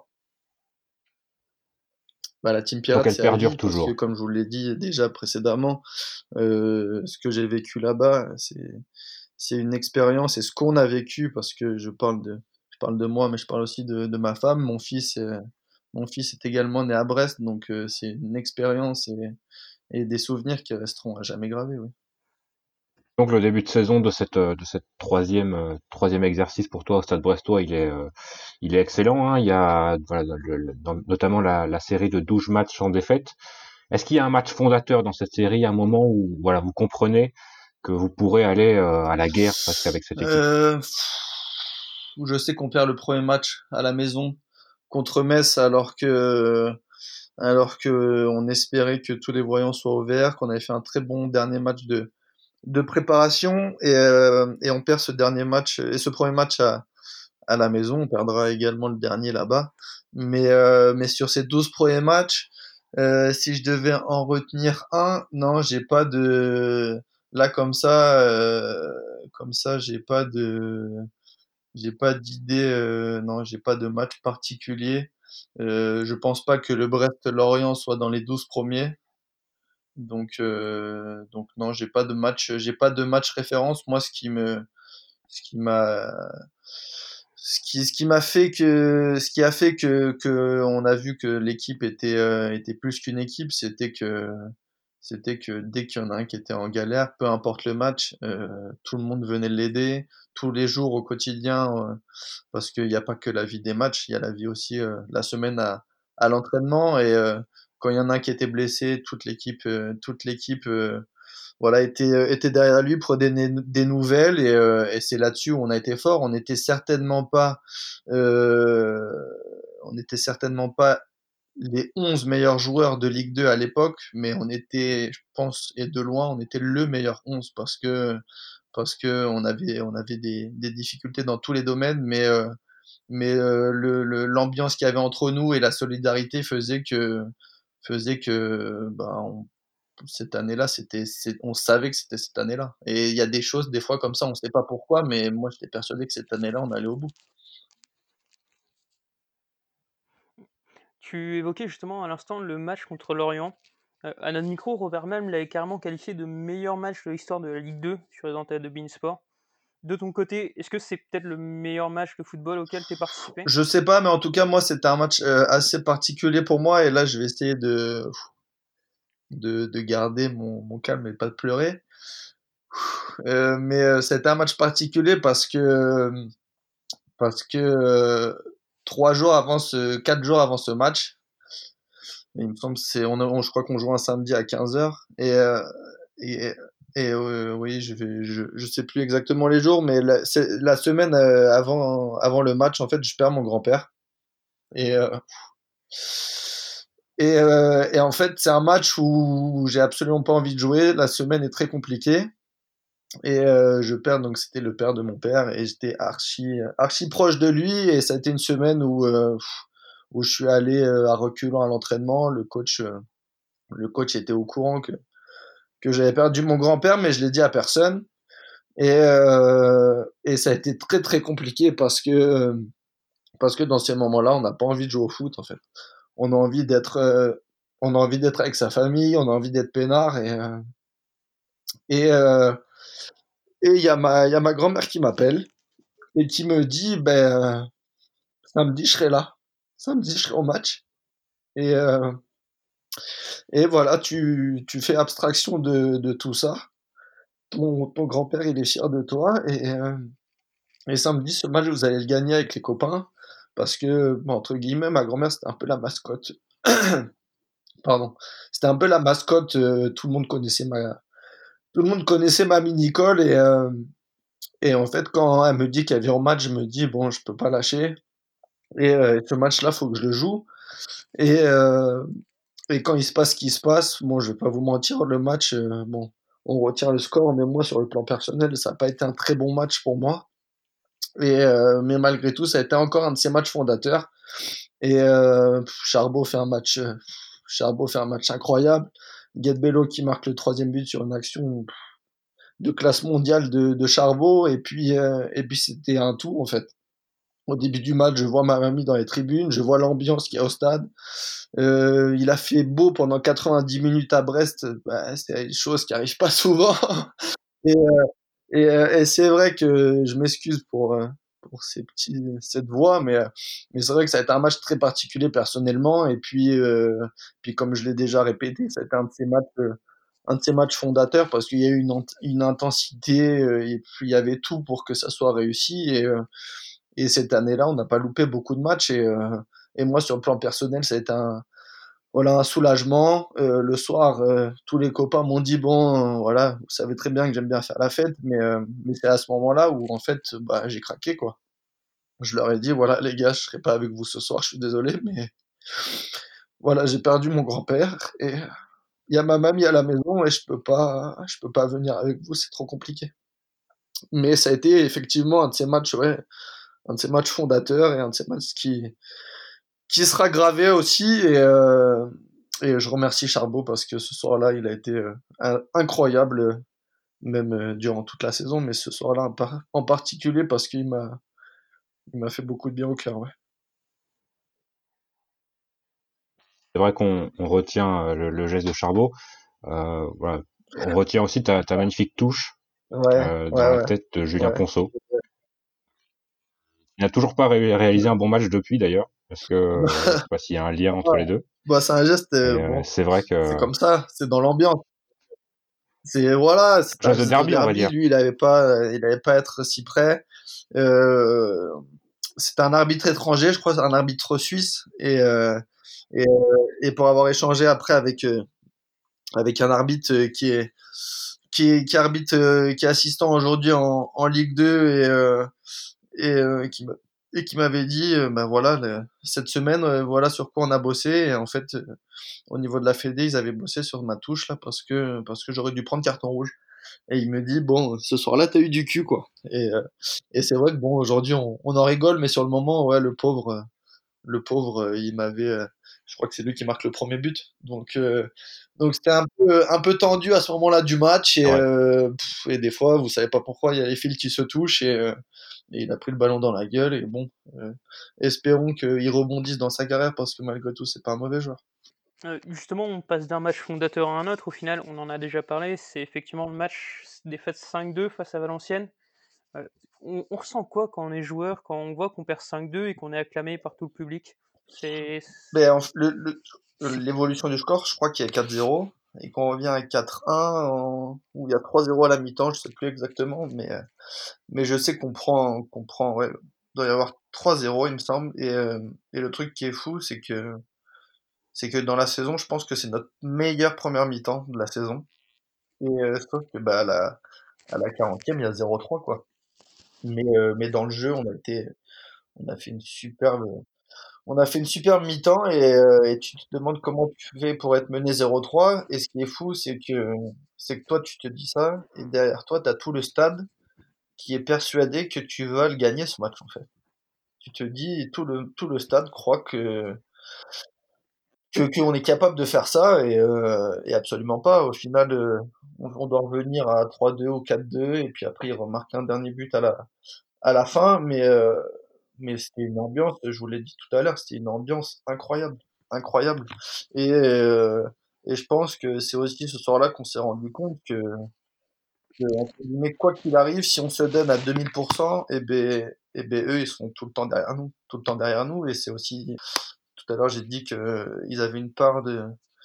Bah, la Team Donc Pirate, elle c'est à perdure vie parce que, toujours. comme je vous l'ai dit déjà précédemment, euh, ce que j'ai vécu là-bas, c'est, c'est une expérience et ce qu'on a vécu parce que je parle de, je parle de moi, mais je parle aussi de, de ma femme. Mon fils, euh, mon fils est également né à Brest, donc euh, c'est une expérience et, et des souvenirs qui resteront à jamais gravés, oui. Donc le début de saison de cette euh, de cette troisième euh, troisième exercice pour toi au Stade Brestois, il est euh, il est excellent. Hein. Il y a voilà le- le- dans- notamment la, la série de douze matchs sans défaite. Est-ce qu'il y a un match fondateur dans cette série, un moment où voilà vous comprenez que vous pourrez aller euh, à la guerre presque avec cette équipe? Euh, où je sais qu'on perd le premier match à la maison contre Metz, alors que alors que on espérait que tous les voyants soient au vert, qu'on avait fait un très bon dernier match de de préparation et euh, et on perd ce dernier match et ce premier match à à la maison. On perdra également le dernier là-bas. Mais, euh, mais sur ces douze premiers matchs, euh, si je devais en retenir un, non, j'ai pas de... Là, comme ça, euh, comme ça, j'ai pas de... J'ai pas d'idée, euh, non, j'ai pas de match particulier. Euh, je pense pas que le Brest-Lorient soit dans les douze premiers. Donc, euh, donc non, j'ai pas de match, j'ai pas de match référence. Moi, ce qui me, ce qui m'a, ce qui, ce qui m'a fait que, ce qui a fait que, que on a vu que l'équipe était, euh, était plus qu'une équipe, c'était que, c'était que dès qu'il y en a un qui était en galère, peu importe le match, euh, tout le monde venait l'aider, tous les jours au quotidien, euh, parce qu'il n'y a pas que la vie des matchs, il y a la vie aussi, euh, la semaine à, à l'entraînement, et euh, quand il y en a un qui était blessé, toute l'équipe, euh, toute l'équipe, euh, voilà, était, euh, était derrière lui, prenait des, des nouvelles et, euh, et c'est là-dessus où on a été fort. On n'était certainement pas, euh, on n'était certainement pas les onze meilleurs joueurs de Ligue deux à l'époque, mais on était, je pense, et de loin, on était le meilleur onze parce que parce que on avait on avait des, des difficultés dans tous les domaines, mais euh, mais euh, le, le- l'ambiance qu'il y avait entre nous et la solidarité faisait que faisait que bah, on cette année-là, c'était, c'est- on savait que c'était cette année-là. Et il y a des choses, des fois, comme ça, on sait pas pourquoi, mais moi, j'étais persuadé que cette année-là, on allait au bout. Tu évoquais justement à l'instant le match contre Lorient. Euh, à notre micro, Robert Malm l'avait carrément qualifié de meilleur match de l'histoire de la Ligue deux sur les antennes de beIN Sport. De ton côté, est-ce que c'est peut-être le meilleur match de football auquel tu es participé? Je sais pas, mais en tout cas, moi, c'était un match euh, assez particulier pour moi. Et là, je vais essayer de, de, de garder mon, mon calme et pas de pleurer. Euh, mais euh, c'était un match particulier parce que, parce que euh, trois jours avant ce, quatre jours avant ce match, il me semble, que c'est, on, a- on- je crois qu'on joue un samedi à quinze heures. Et, euh, et, et euh, oui, je vais, je, je sais plus exactement les jours, mais la, c'est, la semaine euh, avant, avant le match, en fait, je perds mon grand-père. Et, euh, et, euh, et en fait, c'est un match où j'ai absolument pas envie de jouer. La semaine est très compliquée. Et euh, je perds, donc c'était le père de mon père, et j'étais archi, archi proche de lui. Et ça a été une semaine où, euh, où je suis allé euh, à reculons à l'entraînement. Le coach, euh, le coach était au courant que, que j'avais perdu mon grand-père, mais je l'ai dit à personne. Et, euh, et ça a été très très compliqué parce que, parce que dans ces moments-là, on n'a pas envie de jouer au foot en fait. On a envie d'être, euh, on a envie d'être avec sa famille, on a envie d'être peinard. Et, euh, et, euh, et il y a ma, il y a ma grand-mère qui m'appelle et qui me dit, ben, euh, samedi, je serai là. Samedi, je serai au match. Et, euh, et voilà, tu, tu fais abstraction de, de tout ça. Ton, ton grand-père, il est fier de toi. Et, euh, et samedi, ce match, vous allez le gagner avec les copains. Parce que, bon, entre guillemets, ma grand-mère, c'était un peu la mascotte. Pardon. C'était un peu la mascotte. Euh, tout le monde connaissait ma, tout le monde connaissait Mamie Nicole. Et, euh, et en fait, quand elle me dit qu'elle vient au match, je me dis, bon, je peux pas lâcher. Et euh, ce match-là, faut que je le joue. Et, euh, et quand il se passe ce qui se passe, bon, je vais pas vous mentir, le match, euh, bon, on retient le score, mais moi, sur le plan personnel, ça n'a pas été un très bon match pour moi. Et, euh, mais malgré tout, ça a été encore un de ces matchs fondateurs. Et euh, Charbot fait un match, euh, Charbot fait un match incroyable. Guedbello qui marque le troisième but sur une action de classe mondiale de, de Charbot. Et puis, euh, et puis c'était un tout en fait. Au début du match, je vois ma mamie dans les tribunes, je vois l'ambiance qu'il y a au stade. Euh, il a fait beau pendant quatre-vingt-dix minutes à Brest. Bah, c'est une chose qui arrive pas souvent. Et, et, euh, et c'est vrai que je m'excuse pour, euh, pour ces petits, cette voix, mais, euh, mais c'est vrai que ça a été un match très particulier personnellement. Et puis, euh, puis comme je l'ai déjà répété, ça a été un de ces matchs, euh, un de ces matchs fondateurs parce qu'il y a eu une, int- une intensité euh, et puis il y avait tout pour que ça soit réussi. Et, euh, et cette année-là, on n'a pas loupé beaucoup de matchs. Et, euh, et moi, sur le plan personnel, ça a été un, voilà, un soulagement. Euh, le soir, euh, tous les copains m'ont dit, bon, euh, voilà, vous savez très bien que j'aime bien faire la fête, mais, euh, mais c'est à ce moment-là où, en fait, bah, j'ai craqué, quoi. Je leur ai dit, voilà, les gars, je serai pas avec vous ce soir, je suis désolé, mais voilà, j'ai perdu mon grand-père et il y a ma mamie à la maison et je peux pas, je peux pas venir avec vous, c'est trop compliqué. Mais ça a été effectivement un de ces matchs, ouais, un de ces matchs fondateurs et un de ces matchs qui, qui sera gravé aussi. Et, euh, et je remercie Charbot parce que ce soir-là, il a été euh, un- incroyable, même euh, durant toute la saison, mais ce soir-là en, par- en particulier parce qu'il m'a, il m'a fait beaucoup de bien au cœur, ouais. C'est vrai qu'on on retient euh, le, le geste de Charbot. Euh, voilà. On retient aussi ta, ta magnifique touche Ouais, euh, ouais, dans la ouais, tête de Julien ouais. Ponceau. Il n'a toujours pas ré- réalisé un bon match depuis d'ailleurs, parce que euh, je sais pas s'il y a un lien entre les deux. Bah, c'est un geste, euh, Et euh, bon, c'est vrai c'est que comme ça, c'est dans l'ambiance. C'est voilà, c'est un geste de geste de derby, on va derby. dire. Lui, il avait pas, euh, il avait pas à être si près. Euh, C'était un arbitre étranger, je crois, un arbitre suisse, et euh, et, euh, et pour avoir échangé après avec euh, avec un arbitre euh, qui est qui est qui arbitre euh, qui est assistant aujourd'hui en, en Ligue deux et euh, et euh, qui m'a- et qui m'avait dit euh, ben voilà le- cette semaine euh, voilà sur quoi on a bossé et en fait euh, au niveau de la Fédé ils avaient bossé sur ma touche là parce que parce que j'aurais dû prendre carton rouge et il me dit bon ce soir-là t'as eu du cul quoi et euh, et c'est vrai que bon aujourd'hui on, on en rigole mais sur le moment ouais le pauvre euh, le pauvre, euh, il m'avait, euh, je crois que c'est lui qui marque le premier but. Donc, euh, donc c'était un peu, un peu tendu à ce moment-là du match et, C'est vrai. euh, pff, et des fois, vous savez pas pourquoi, il y a les fils qui se touchent et, euh, et il a pris le ballon dans la gueule et bon, euh, espérons qu'il rebondisse dans sa carrière parce que malgré tout, c'est pas un mauvais joueur. Euh, justement, on passe d'un match fondateur à un autre. Au final, on en a déjà parlé. C'est effectivement le match défaite cinq deux face à Valenciennes. Euh, on, on ressent quoi quand on est joueur, quand on voit qu'on perd cinq deux et qu'on est acclamé par tout le public? C'est Mais en- le, le- l'évolution du score, je crois qu'il y a quatre zéro et qu'on revient à quatre un en- ou il y a trois zéro à la mi-temps, je sais plus exactement, mais euh, Mais je sais qu'on prend, qu'on prend, ouais, il doit y avoir trois zéro, il me semble. Et, euh, et le truc qui est fou, c'est que, c'est que dans la saison, je pense que c'est notre meilleure première mi-temps de la saison. Et euh, sauf que, bah, à la, à la quarantième, il y a zéro trois, quoi. Mais, euh, mais dans le jeu, on a été, on a fait une superbe, on a fait une superbe mi-temps et, euh, et tu te demandes comment tu fais pour être mené zéro trois. Et ce qui est fou, c'est que, c'est que toi, tu te dis ça, et derrière toi, t'as tout le stade qui est persuadé que tu vas le gagner ce match, en fait. Tu te dis, tout le, tout le stade croit que, que, qu'on est capable de faire ça et, euh, et absolument pas. Au final, euh, on, on doit revenir à trois deux ou quatre deux et puis après, il remarque un dernier but à la, à la fin. Mais, euh, mais c'était une ambiance, je vous l'ai dit tout à l'heure, c'était une ambiance incroyable. Incroyable. Et, euh, et je pense que c'est aussi ce soir-là qu'on s'est rendu compte que, que, entre guillemets, quoi qu'il arrive, si on se donne à deux mille pour cent, et ben, et ben eux, ils sont tout le temps derrière nous, tout le temps derrière nous. Et c'est aussi, tout à l'heure, j'ai dit qu'ils avaient une part de,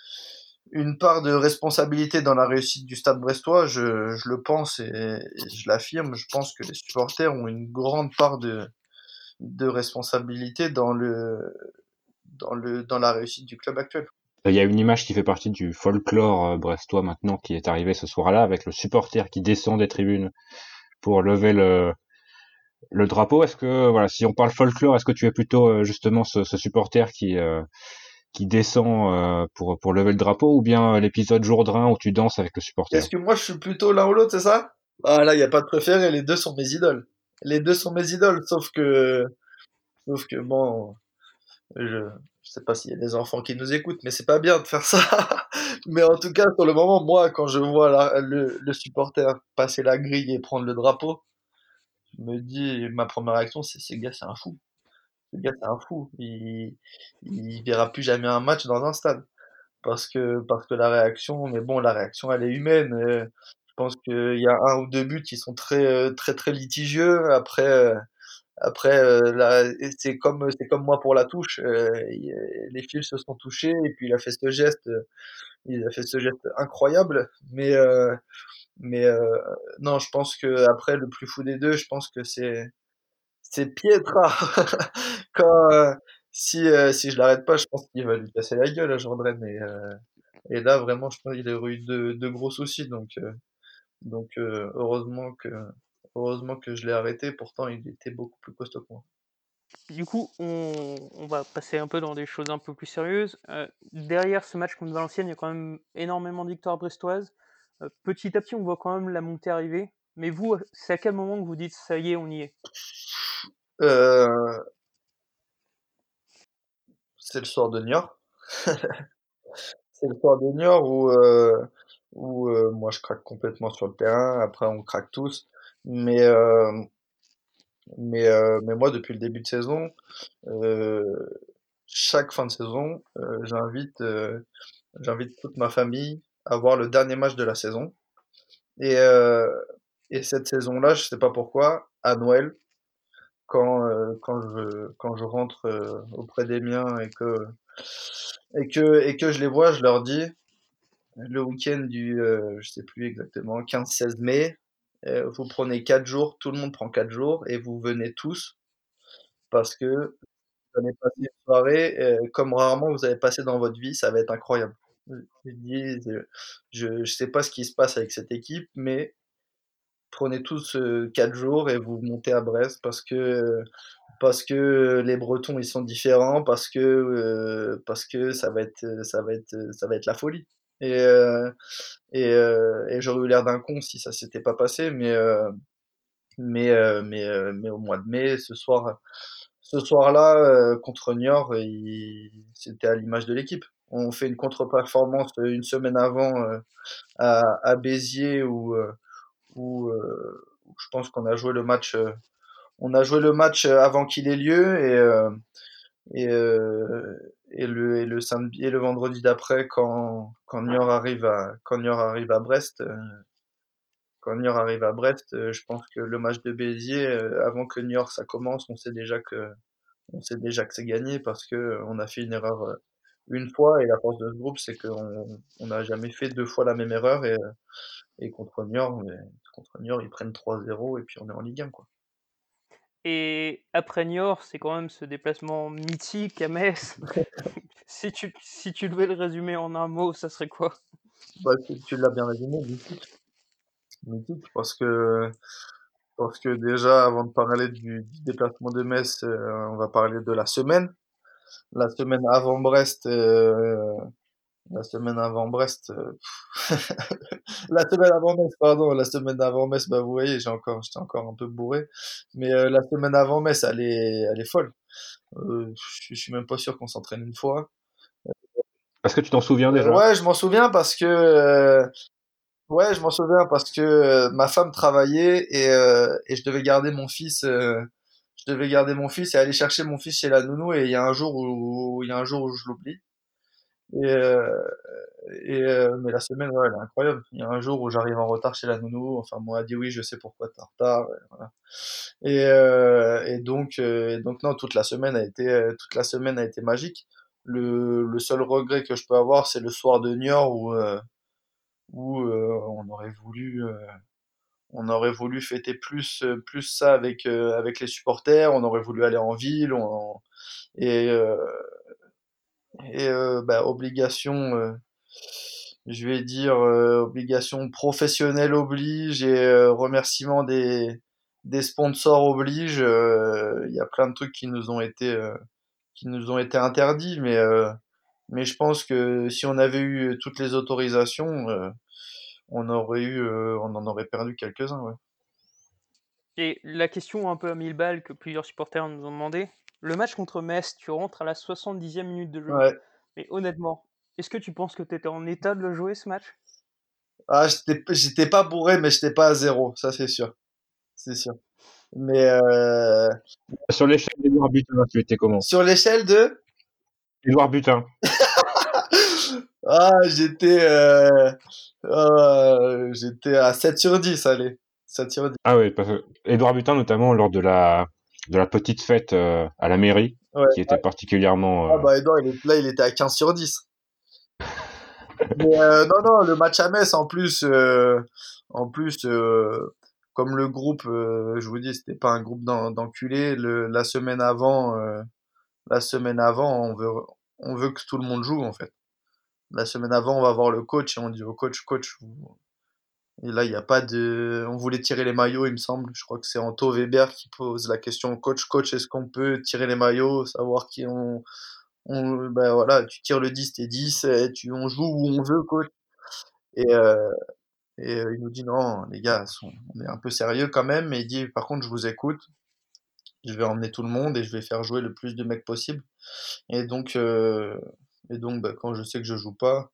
une part de responsabilité dans la réussite du Stade brestois. Je, je le pense et, et je l'affirme. Je pense que les supporters ont une grande part de, de responsabilité dans le, dans le, dans la réussite du club actuel. Il y a une image qui fait partie du folklore euh, brestois maintenant qui est arrivée ce soir-là avec le supporter qui descend des tribunes pour lever le, le drapeau. Est-ce que, voilà, si on parle folklore, est-ce que tu es plutôt euh, justement ce, ce supporter qui, euh, qui descend euh, pour, pour lever le drapeau ou bien euh, l'épisode Jourdain où tu danses avec le supporter? Est-ce que moi je suis plutôt l'un ou l'autre, c'est ça? Ah là, il n'y a pas de préféré, les deux sont mes idoles. Les deux sont mes idoles, sauf que, sauf que bon, je, je sais pas s'il y a des enfants qui nous écoutent, mais c'est pas bien de faire ça. Mais en tout cas, sur le moment, moi, quand je vois la- le, le supporter passer la grille et prendre le drapeau, je me dis, ma première réaction, c'est ce gars, c'est un fou. Ce gars, c'est un fou. Il, il verra plus jamais un match dans un stade. Parce que, parce que la réaction, mais bon, la réaction, elle est humaine. euh, Je pense qu'il y a un ou deux buts qui sont très, euh, très, très litigieux. Après, euh, après, euh, là, et c'est comme, c'est comme moi pour la touche. euh, il- les fils se sont touchés et puis il a fait ce geste, euh, il a fait ce geste incroyable. Mais, euh, mais euh, non, je pense que après le plus fou des deux, je pense que c'est, c'est Pietra. Quand, euh, si, euh, si je l'arrête pas, je pense qu'il va lui casser la gueule à Jordan. Et, euh, et là, vraiment, je pense qu'il a eu de, de gros soucis. Donc, euh, donc euh, heureusement que, heureusement que je l'ai arrêté. Pourtant, il était beaucoup plus costaud que moi. Du coup, on, on va passer un peu dans des choses un peu plus sérieuses. Euh, derrière ce match contre Valenciennes, il y a quand même énormément de victoires brestoises. Euh, petit à petit, on voit quand même la montée arriver. Mais vous, c'est à quel moment que vous dites ça y est, on y est? Euh, c'est le soir de Niort. C'est le soir de Niort où, euh, où euh, moi je craque complètement sur le terrain. Après, on craque tous. Mais, euh, mais, euh, mais moi, depuis le début de saison, euh, chaque fin de saison, euh, j'invite euh, j'invite toute ma famille à voir le dernier match de la saison. Et, euh, et cette saison-là, je sais pas pourquoi, à Noël, quand, euh, quand je, quand je rentre euh, auprès des miens et que, et que, et que je les vois, je leur dis, le week-end du, euh, je sais plus exactement, quinze seize mai, euh, vous prenez quatre jours, tout le monde prend quatre jours et vous venez tous parce que vous allez passer une soirée euh, comme rarement vous avez passé dans votre vie, ça va être incroyable. Je dis, euh, je, je sais pas ce qui se passe avec cette équipe, mais prenez tous euh, quatre jours et vous montez à Brest parce que parce que les Bretons ils sont différents, parce que euh, parce que ça va être ça va être ça va être la folie. Et euh, et, euh, et j'aurais eu l'air d'un con si ça s'était pas passé, mais euh, mais euh, mais euh, mais au mois de mai, ce soir ce soir-là euh, contre Niort, il- c'était à l'image de l'équipe. On fait une contre-performance euh, une semaine avant euh, à, à Béziers où euh, où, euh, où je pense qu'on a joué le match euh, on a joué le match euh, avant qu'il ait lieu et euh, et, euh, et le et le samedi et le vendredi d'après quand quand Niort arrive à quand Niort arrive à Brest euh, quand Niort arrive à Brest euh, je pense que le match de Béziers euh, avant que Niort ça commence on sait déjà que on sait déjà que c'est gagné parce que euh, on a fait une erreur euh, une fois et la force de ce groupe c'est qu'on on n'a jamais fait deux fois la même erreur et, et contre Niort mais contre Niort ils prennent trois zéro et puis on est en Ligue un quoi. Et après Niort, c'est quand même ce déplacement mythique à Metz. si, tu, si tu devais le résumer en un mot, ça serait quoi? Bah, tu, tu l'as bien résumé, mythique. Mythique parce que parce que déjà avant de parler du, du déplacement de Metz, euh, on va parler de la semaine. La semaine avant Brest, euh, la semaine avant Brest, euh, la semaine avant Metz, pardon, la semaine avant Metz, bah vous voyez, j'ai encore, j'étais encore un peu bourré, mais euh, la semaine avant Metz, elle est, elle est folle. Euh, je je suis même pas sûr qu'on s'entraîne une fois. Est-ce que tu t'en souviens Euh, déjà? ouais, je m'en souviens parce que euh, ouais, je m'en souviens parce que euh, ma femme travaillait et, euh, et je devais garder mon fils. Euh, je devais garder mon fils et aller chercher mon fils chez la nounou. Et il y a un jour où il y a un jour où je l'oublie. Et, euh, et euh, mais la semaine, ouais, elle est incroyable. Il y a un jour où j'arrive en retard chez la nounou. Enfin, moi, elle dit oui, je sais pourquoi t'es en retard. Et, voilà. Et, euh, et donc, euh, et donc non, toute la semaine a été, euh, toute la semaine a été magique. Le, le seul regret que je peux avoir, c'est le soir de Niort où, euh, où euh, on aurait voulu. Euh, on aurait voulu fêter plus, euh, plus ça avec, euh, avec les supporters, on aurait voulu aller en ville, on- et, euh, et euh, bah, obligation, euh, je vais dire, euh, obligation professionnelle oblige et euh, remerciement des, des sponsors oblige. euh, Il y a plein de trucs qui nous ont été, euh, qui nous ont été interdits, mais, euh, mais je pense que si on avait eu toutes les autorisations, euh, on aurait eu, euh, on en aurait perdu quelques-uns, ouais. Et la question un peu à mille balles que plusieurs supporters nous ont demandé, le match contre Metz, tu rentres à la soixante-dixième minute de jeu. Ouais. Mais honnêtement, est-ce que tu penses que tu étais en état de le jouer ce match? Ah, j'étais, j'étais pas bourré, mais j'étais pas à zéro, ça c'est sûr, c'est sûr. Mais euh, Sur l'échelle d'Edouard Butin, tu étais comment? sur l'échelle de, Edouard Butin. ah, j'étais, euh, euh, j'étais à sept sur dix, allez, sept sur dix. Ah oui, parce que Edouard Butin, notamment lors de la de la petite fête euh, à la mairie, Ouais. qui était particulièrement. Ah Euh, bah Edouard, il est, là, il était à quinze sur dix. Mais euh, non, non, le match à Metz, en plus, euh, en plus, euh, comme le groupe, euh, je vous dis, c'était pas un groupe d'en- d'enculés. Le, la semaine avant, euh, la semaine avant, on veut, on veut que tout le monde joue en fait. La semaine avant, on va voir le coach et on dit au coach, coach, vous- Et là, il n'y a pas de. On voulait tirer les maillots, il me semble. Je crois que c'est Anto Weber qui pose la question au coach. Coach, est-ce qu'on peut tirer les maillots, savoir qui on. on... Ben voilà, tu tires le dix, t'es dix, et tu... on joue où on veut, coach. Et, euh, et euh, il nous dit non, les gars, sont- on est un peu sérieux quand même. Mais il dit par contre, je vous écoute, je vais emmener tout le monde et je vais faire jouer le plus de mecs possible. Et donc, euh, et donc ben, quand je sais que je joue pas,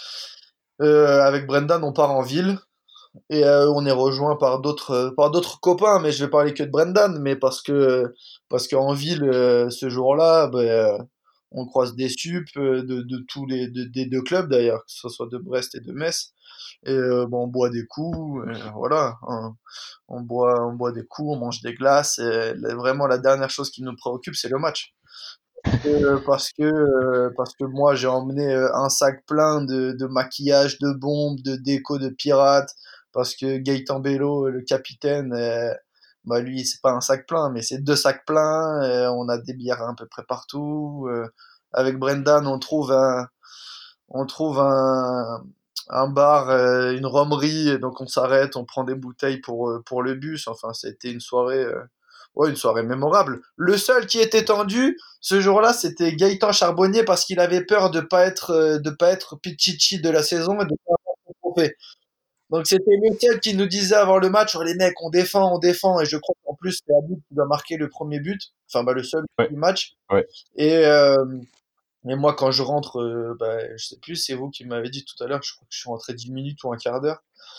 euh, avec Brendan, on part en ville. Et euh, on est rejoint par d'autres euh, par d'autres copains, mais je vais parler que de Brendan, mais parce que parce qu'en ville euh, ce jour-là, ben, euh, on croise des supes euh, de, de tous les de- des deux clubs d'ailleurs, que ce soit de Brest et de Metz. Et euh, bon, on boit des coups, euh, voilà, hein. On boit on boit des coups, on mange des glaces. Et la- vraiment la dernière chose qui nous préoccupe, c'est le match. Euh, parce que euh, parce que moi j'ai emmené euh, un sac plein de, de maquillage, de bombes, de déco de pirates. Parce que Gaëtan Bello, le capitaine, euh, bah lui c'est pas un sac plein, mais c'est deux sacs pleins. Euh, on a des bières à peu près partout. Euh, avec Brendan, on trouve un on trouve un un bar, euh, une romerie, et donc on s'arrête, on prend des bouteilles pour euh, pour le bus. Enfin, c'était une soirée. euh, Ouais, une soirée mémorable. Le seul qui était tendu ce jour-là, c'était Gaëtan Charbonnier parce qu'il avait peur de pas être euh, de pas être Pichichi de la saison et de pas avoir son trophée. Donc c'était le seul qui nous disait avant le match, oh, les mecs, on défend, on défend. Et je crois qu'en plus c'est Abid qui doit marquer le premier but, enfin bah le seul Ouais, du match. ouais. Et euh, et moi quand je rentre, euh, bah, je sais plus, c'est vous qui m'avez dit tout à l'heure, je crois que je suis rentré dix minutes ou un quart d'heure.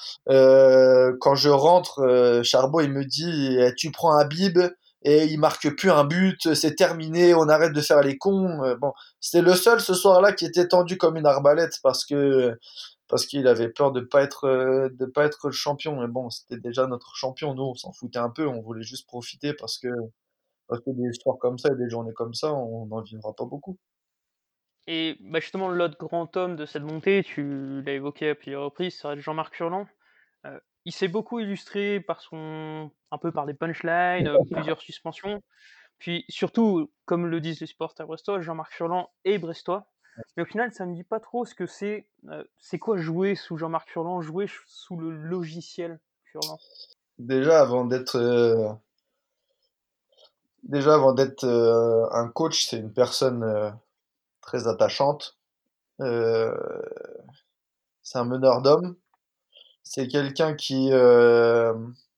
Euh, quand je rentre, euh, Charbot il me dit eh, tu prends Habib et il marque plus un but, c'est terminé, on arrête de faire les cons. Euh, bon, c'était le seul ce soir-là qui était tendu comme une arbalète parce que parce qu'il avait peur de pas être euh, de pas être le champion. Mais bon, c'était déjà notre champion, nous on s'en foutait un peu, on voulait juste profiter parce que parce que des soirs comme ça et des journées comme ça, on n'en vivra pas beaucoup. Et bah, justement, l'autre grand homme de cette montée, tu l'as évoqué à plusieurs reprises, ça va être Jean-Marc Furlan. Heu, il s'est beaucoup illustré par son un peu par des punchlines, heu, plusieurs suspensions. Puis surtout, comme le disent les supporters brestois, Jean-Marc Furlan est brestois. Mais au final, ça me dit pas trop ce que c'est, heu, c'est quoi jouer sous Jean-Marc Furlan, jouer ch sous le logiciel Furlan? Déjà avant d'être euh, déjà avant d'être euh, un coach, c'est une personne euh, très attachante. Euh, c'est un meneur d'hommes. C'est quelqu'un qui, euh,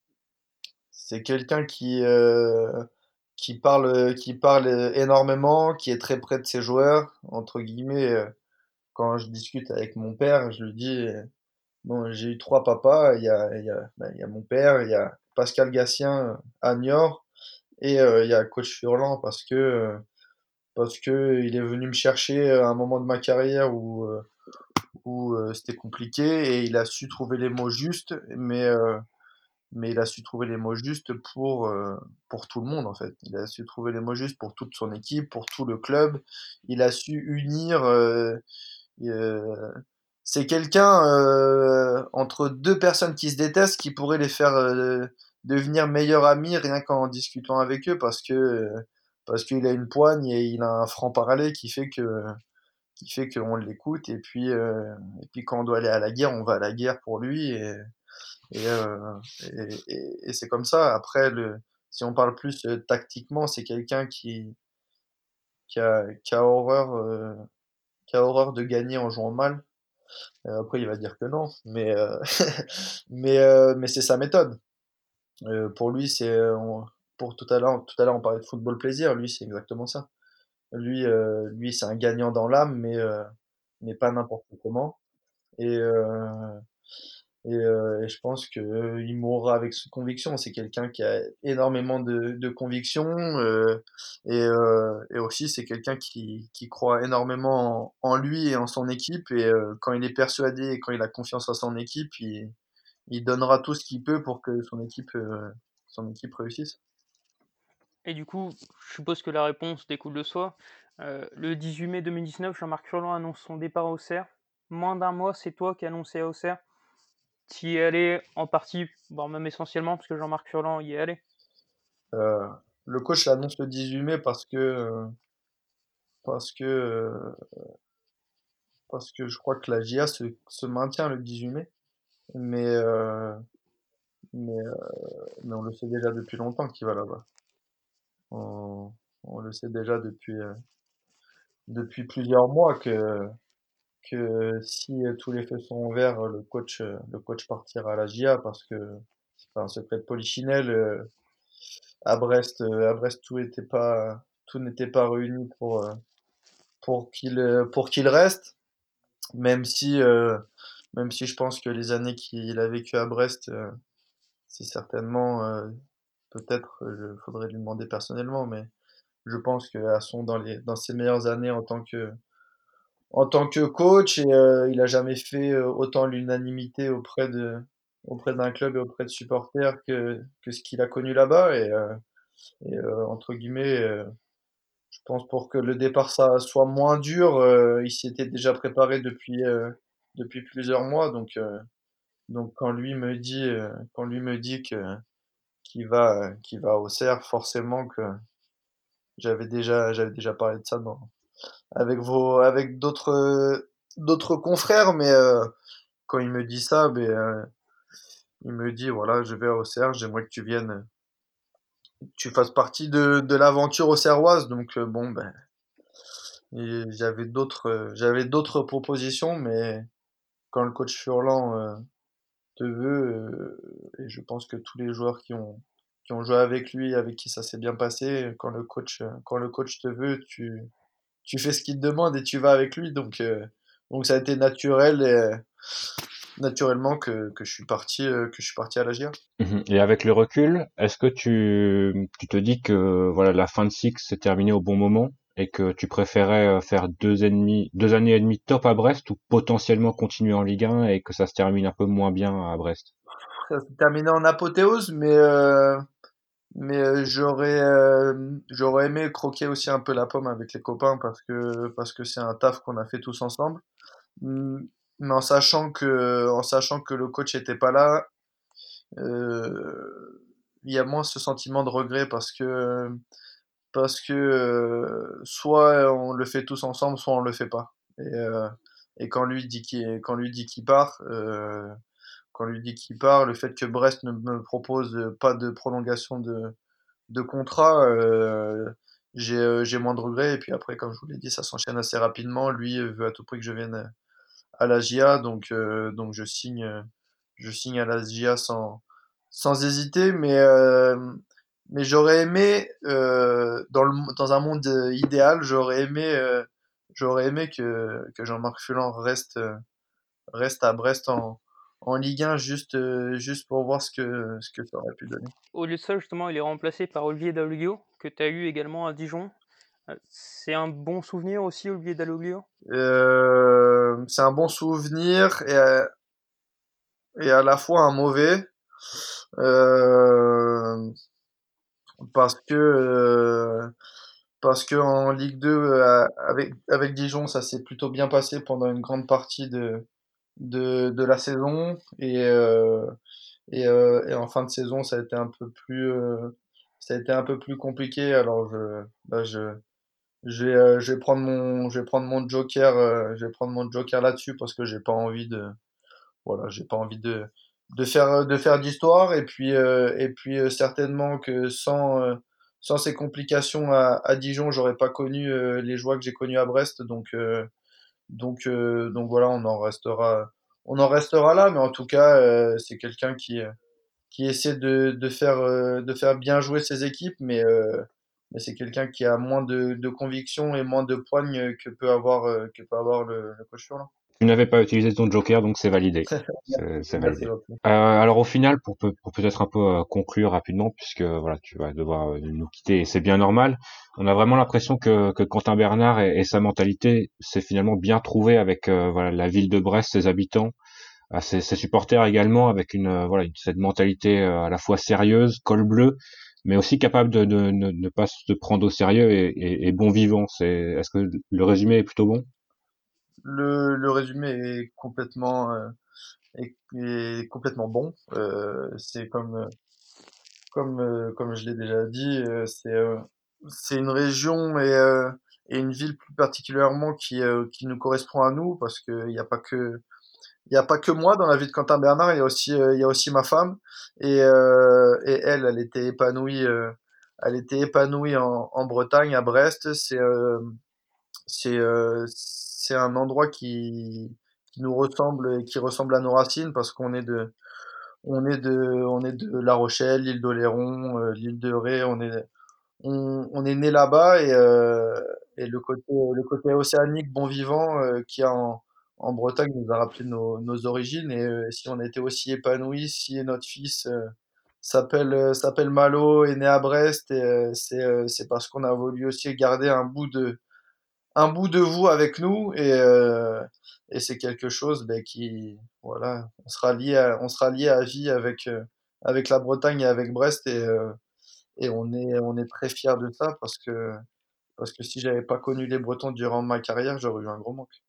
c'est quelqu'un qui, euh, qui parle, qui parle énormément, qui est très près de ses joueurs. Entre guillemets, euh, quand je discute avec mon père, je lui dis, euh, bon, j'ai eu trois papas. Il y a, il y a, ben, il y a mon père, il y a Pascal Gatien à Niort, et euh, il y a Coach Furlan parce que, euh, parce que il est venu me chercher à un moment de ma carrière où, euh, où euh, c'était compliqué et il a su trouver les mots justes, mais euh, mais il a su trouver les mots justes pour, euh, pour tout le monde en fait. Il a su trouver les mots justes pour toute son équipe, pour tout le club. Il a su unir. Euh, euh, c'est quelqu'un euh, entre deux personnes qui se détestent qui pourrait les faire euh, devenir meilleurs amis rien qu'en discutant avec eux parce que euh, parce qu'il a une poigne et il a un franc parler qui fait que qui fait qu'on l'écoute et puis euh, et puis quand on doit aller à la guerre, on va à la guerre pour lui et et, euh, et, et- et c'est comme ça. Après, le, si on parle plus euh, tactiquement, c'est quelqu'un qui, qui a, qui a horreur, euh, qui a horreur de gagner en jouant mal. Euh, après, il va dire que non, mais, euh, mais, euh, mais c'est sa méthode. Euh, pour lui, c'est, euh, on- pour tout à l'heure, tout à l'heure, on parlait de football plaisir. Lui, c'est exactement ça. Lui, euh, lui, c'est un gagnant dans l'âme, mais, euh, mais pas n'importe comment. Et, euh, Et, euh, et je pense que euh, il mourra avec cette conviction. C'est quelqu'un qui a énormément de, de conviction euh, et, euh, et aussi c'est quelqu'un qui, qui croit énormément en, en lui et en son équipe. Et euh, quand il est persuadé et quand il a confiance en son équipe, il, il donnera tout ce qu'il peut pour que son équipe, euh, son équipe réussisse. Et du coup, je suppose que la réponse découle de soi. Heu, le dix-huit mai deux mille dix-neuf, Jean-Marc Furlan annonce son départ à Auxerre. Moins d'un mois, c'est toi qui as annoncé à Auxerre. Tu y es allé en partie, voire même essentiellement, parce que Jean-Marc Furlan y est allé. Euh, le coach l'annonce le dix-huit mai parce que euh, parce que euh, parce que je crois que la J A se, se maintient le dix-huit mai. mais euh, mais euh, mais on le sait déjà depuis longtemps qu'il va là-bas. On, on le sait déjà depuis euh, depuis plusieurs mois que que si euh, tous les feux sont ouverts, le coach euh, le coach partira à la J A parce que c'est pas un secret de polichinelle. euh, à Brest, euh, à Brest tout était pas tout n'était pas réuni pour euh, pour qu'il euh, pour qu'il reste, même si euh, même si je pense que les années qu'il a vécues à Brest, euh, c'est certainement euh, peut-être, il faudrait lui demander personnellement, mais je pense qu'elles sont dans les dans ses meilleures années en tant que en tant que coach et euh, il a jamais fait euh, autant l'unanimité auprès de auprès d'un club et auprès de supporters que que ce qu'il a connu là-bas et, euh, et euh, entre guillemets euh, je pense pour que le départ ça soit moins dur, euh, il s'y était déjà préparé depuis euh, depuis plusieurs mois donc euh, donc quand lui me dit euh, quand lui me dit que qu'il va qu'il va au Cerf forcément que j'avais déjà j'avais déjà parlé de ça dans avec vos avec d'autres d'autres confrères mais euh, quand il me dit ça ben euh, il me dit voilà je vais au Cerf j'aimerais que tu viennes que tu fasses partie de de l'aventure auxerroise donc euh, bon ben et j'avais d'autres euh, j'avais d'autres propositions mais quand le coach Furlan euh, te veut euh, et je pense que tous les joueurs qui ont qui ont joué avec lui avec qui ça s'est bien passé quand le coach euh, quand le coach te veut tu tu fais ce qu'il te demande et tu vas avec lui. Donc, euh, donc ça a été naturel, et, euh, naturellement que, que je suis parti, euh, que je suis parti à la J A. Mhm. Et avec le recul, est-ce que tu, tu te dis que voilà la fin de cycle s'est terminée au bon moment et que tu préférais euh, faire deux ennemis, deux années et demie top à Brest ou potentiellement continuer en Ligue un et que ça se termine un peu moins bien à Brest? Ça s'est terminé en apothéose, mais, euh, mais euh, j'aurais, euh, j'aurais aimé croquer aussi un peu la pomme avec les copains parce que, parce que c'est un taf qu'on a fait tous ensemble. Mm, Mais en sachant que, en sachant que le coach était pas là, euh, il y a moins ce sentiment de regret parce que parce que euh, soit on le fait tous ensemble, soit on le fait pas. Et, euh, et quand lui dit qu'il quand lui dit qu'il part, euh, quand lui dit qu'il part, le fait que Brest ne me propose pas de prolongation de, de contrat, euh, j'ai euh, j'ai moins de regrets. Et puis après, comme je vous l'ai dit, ça s'enchaîne assez rapidement. Lui veut à tout prix que je vienne à la J A, donc euh, donc je signe euh, je signe à la J A sans sans hésiter, mais euh, mais j'aurais aimé euh, dans le dans un monde euh, idéal, j'aurais aimé euh, j'aurais aimé que que Jean-Marc Fulan reste euh, reste à Brest en en Ligue un juste euh, juste pour voir ce que ce que ça aurait pu donner. Au lieu de ça, justement, il est remplacé par Olivier Dalloglio, que tu as eu également à Dijon. Euh, C'est un bon souvenir aussi, Olivier Dalloglio? Euh, c'est un bon souvenir et, à- et à la fois un mauvais. Euh, parce que euh, parce que en Ligue deux euh, avec avec Dijon ça s'est plutôt bien passé pendant une grande partie de de, de la saison et euh, et, euh, et en fin de saison ça a été un peu plus euh, ça a été un peu plus compliqué alors je bah, je je vais euh, je vais prendre mon je vais prendre mon joker euh, je vais prendre mon joker là-dessus parce que j'ai pas envie de voilà, j'ai pas envie de, de faire, de faire d'histoire. Et puis, euh, et puis euh, certainement que sans, euh, sans ces complications à, à Dijon, j'aurais pas connu euh, les joies que j'ai connues à Brest. Donc, euh, donc, euh, donc voilà, on en restera, on en restera là. Mais en tout cas, euh, c'est quelqu'un qui, euh, qui essaie de, de faire, euh, de faire bien jouer ses équipes. Mais, euh, mais c'est quelqu'un qui a moins de, de conviction et moins de poigne que peut avoir, euh, que peut avoir le, le coach Furlan. Tu n'avais pas utilisé ton joker, donc c'est validé. C'est c'est Merci validé. beaucoup. Euh, alors au final, pour, peut- pour peut-être un peu euh, conclure rapidement, puisque voilà, tu vas devoir euh, nous quitter, et c'est bien normal. On a vraiment l'impression que, que Quentin Bernard et, et sa mentalité s'est finalement bien trouvé avec euh, voilà la ville de Brest, ses habitants, euh, ses, ses supporters également, avec une euh, voilà une- cette mentalité euh, à la fois sérieuse, col bleu, mais aussi capable de ne de, de, pas se prendre au sérieux et, et, et bon vivant. C'est est-ce que le résumé est plutôt bon? Le, le résumé est complètement, euh, est, est complètement bon. Euh, c'est comme, euh, comme, euh, comme je l'ai déjà dit, euh, c'est, euh, c'est une région et, euh, et une ville plus particulièrement qui, euh, qui nous correspond à nous parce qu'il n'y a pas que, il y a pas que moi dans la vie de Quentin Bernard, il y a aussi, euh, il y a aussi ma femme. Et, euh, et elle, elle était épanouie, euh, elle était épanouie en, en Bretagne, à Brest. C'est, euh, c'est, euh, c'est un endroit qui, qui nous ressemble, et qui ressemble à nos racines parce qu'on est de, on est de, on est de La Rochelle, l'île d'Oléron, euh, l'île de Ré. On est, on, on est né là-bas et, euh, et le côté, le côté océanique, bon vivant euh, qu'il y a en, en Bretagne nous a rappelé nos, nos origines. Et euh, si on a été aussi épanoui, si notre fils euh, s'appelle euh, s'appelle Malo, est né à Brest, et, euh, c'est euh, c'est parce qu'on a voulu aussi garder un bout de un bout de vous avec nous. Et euh, et c'est quelque chose ben, qui voilà, on sera lié à, on sera lié à vie avec euh, avec la Bretagne et avec Brest. Et euh, et on est, on est très fiers de ça parce que, parce que si j'avais pas connu les Bretons durant ma carrière, j'aurais eu un gros manque.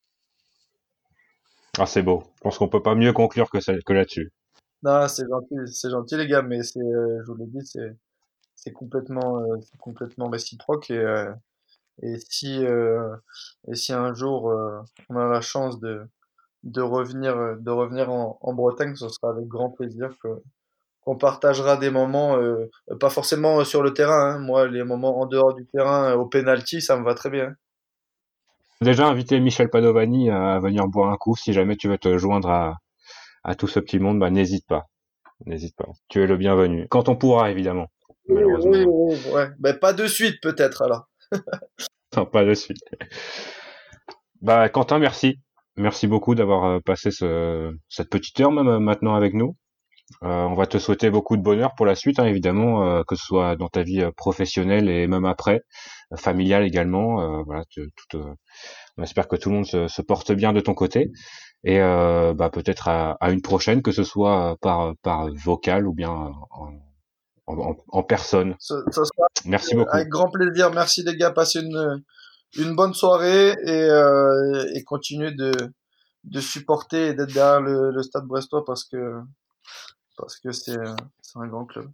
Ah, c'est beau. Je pense qu'on peut pas mieux conclure que, ça- que là-dessus. Non, c'est gentil, c'est gentil les gars, mais c'est, euh, je vous l'ai dit, c'est, c'est complètement, euh, c'est complètement réciproque. Et, euh, et si, euh, et si un jour euh, on a la chance de, de revenir, euh, de revenir en, en Bretagne, ce sera avec grand plaisir que, qu'on partagera des moments, euh, pas forcément sur le terrain, hein. Moi, les moments en dehors du terrain, euh, au penalty, ça me va très bien. Déjà invité Michel Padovani à venir boire un coup. Si jamais tu veux te joindre à, à tout ce petit monde, bah n'hésite pas. N'hésite pas. Tu es le bienvenu. Quand on pourra, évidemment. Oui, oui, Malheureusement, oui, ouais. Ben, pas de suite, peut-être, alors. non, pas de suite. Bah, Quentin, merci. Merci beaucoup d'avoir euh, passé ce, cette petite heure même euh, maintenant avec nous. Euh, on va te souhaiter beaucoup de bonheur pour la suite, hein, évidemment, euh, que ce soit dans ta vie euh, professionnelle et même après, euh, familiale également. Euh, voilà, tu- tout, euh, on espère que tout le monde se, se porte bien de ton côté et euh, bah, peut-être à, à une prochaine, que ce soit par par vocal ou bien en, en, en personne. Ce, ce sera Merci euh, beaucoup. avec grand plaisir. Merci, les gars. Passez une, une bonne soirée et, euh, et continuez de, de supporter et d'être derrière le, le Stade Brestois parce que, parce que c'est, c'est un grand club.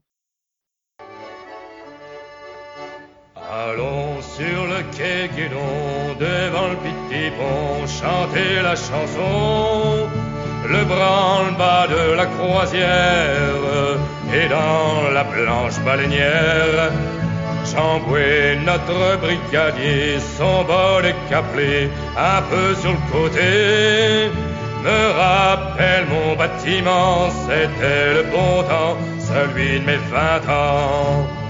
Allons sur le quai Guédon, devant le petit pont, chanter la chanson. Le branle-bas de la croisière et dans la blanche baleinière. Jean-Boué, notre brigadier, son bonnet caplé, un peu sur le côté, me rappelle mon bâtiment, c'était le bon temps, celui de mes vingt ans.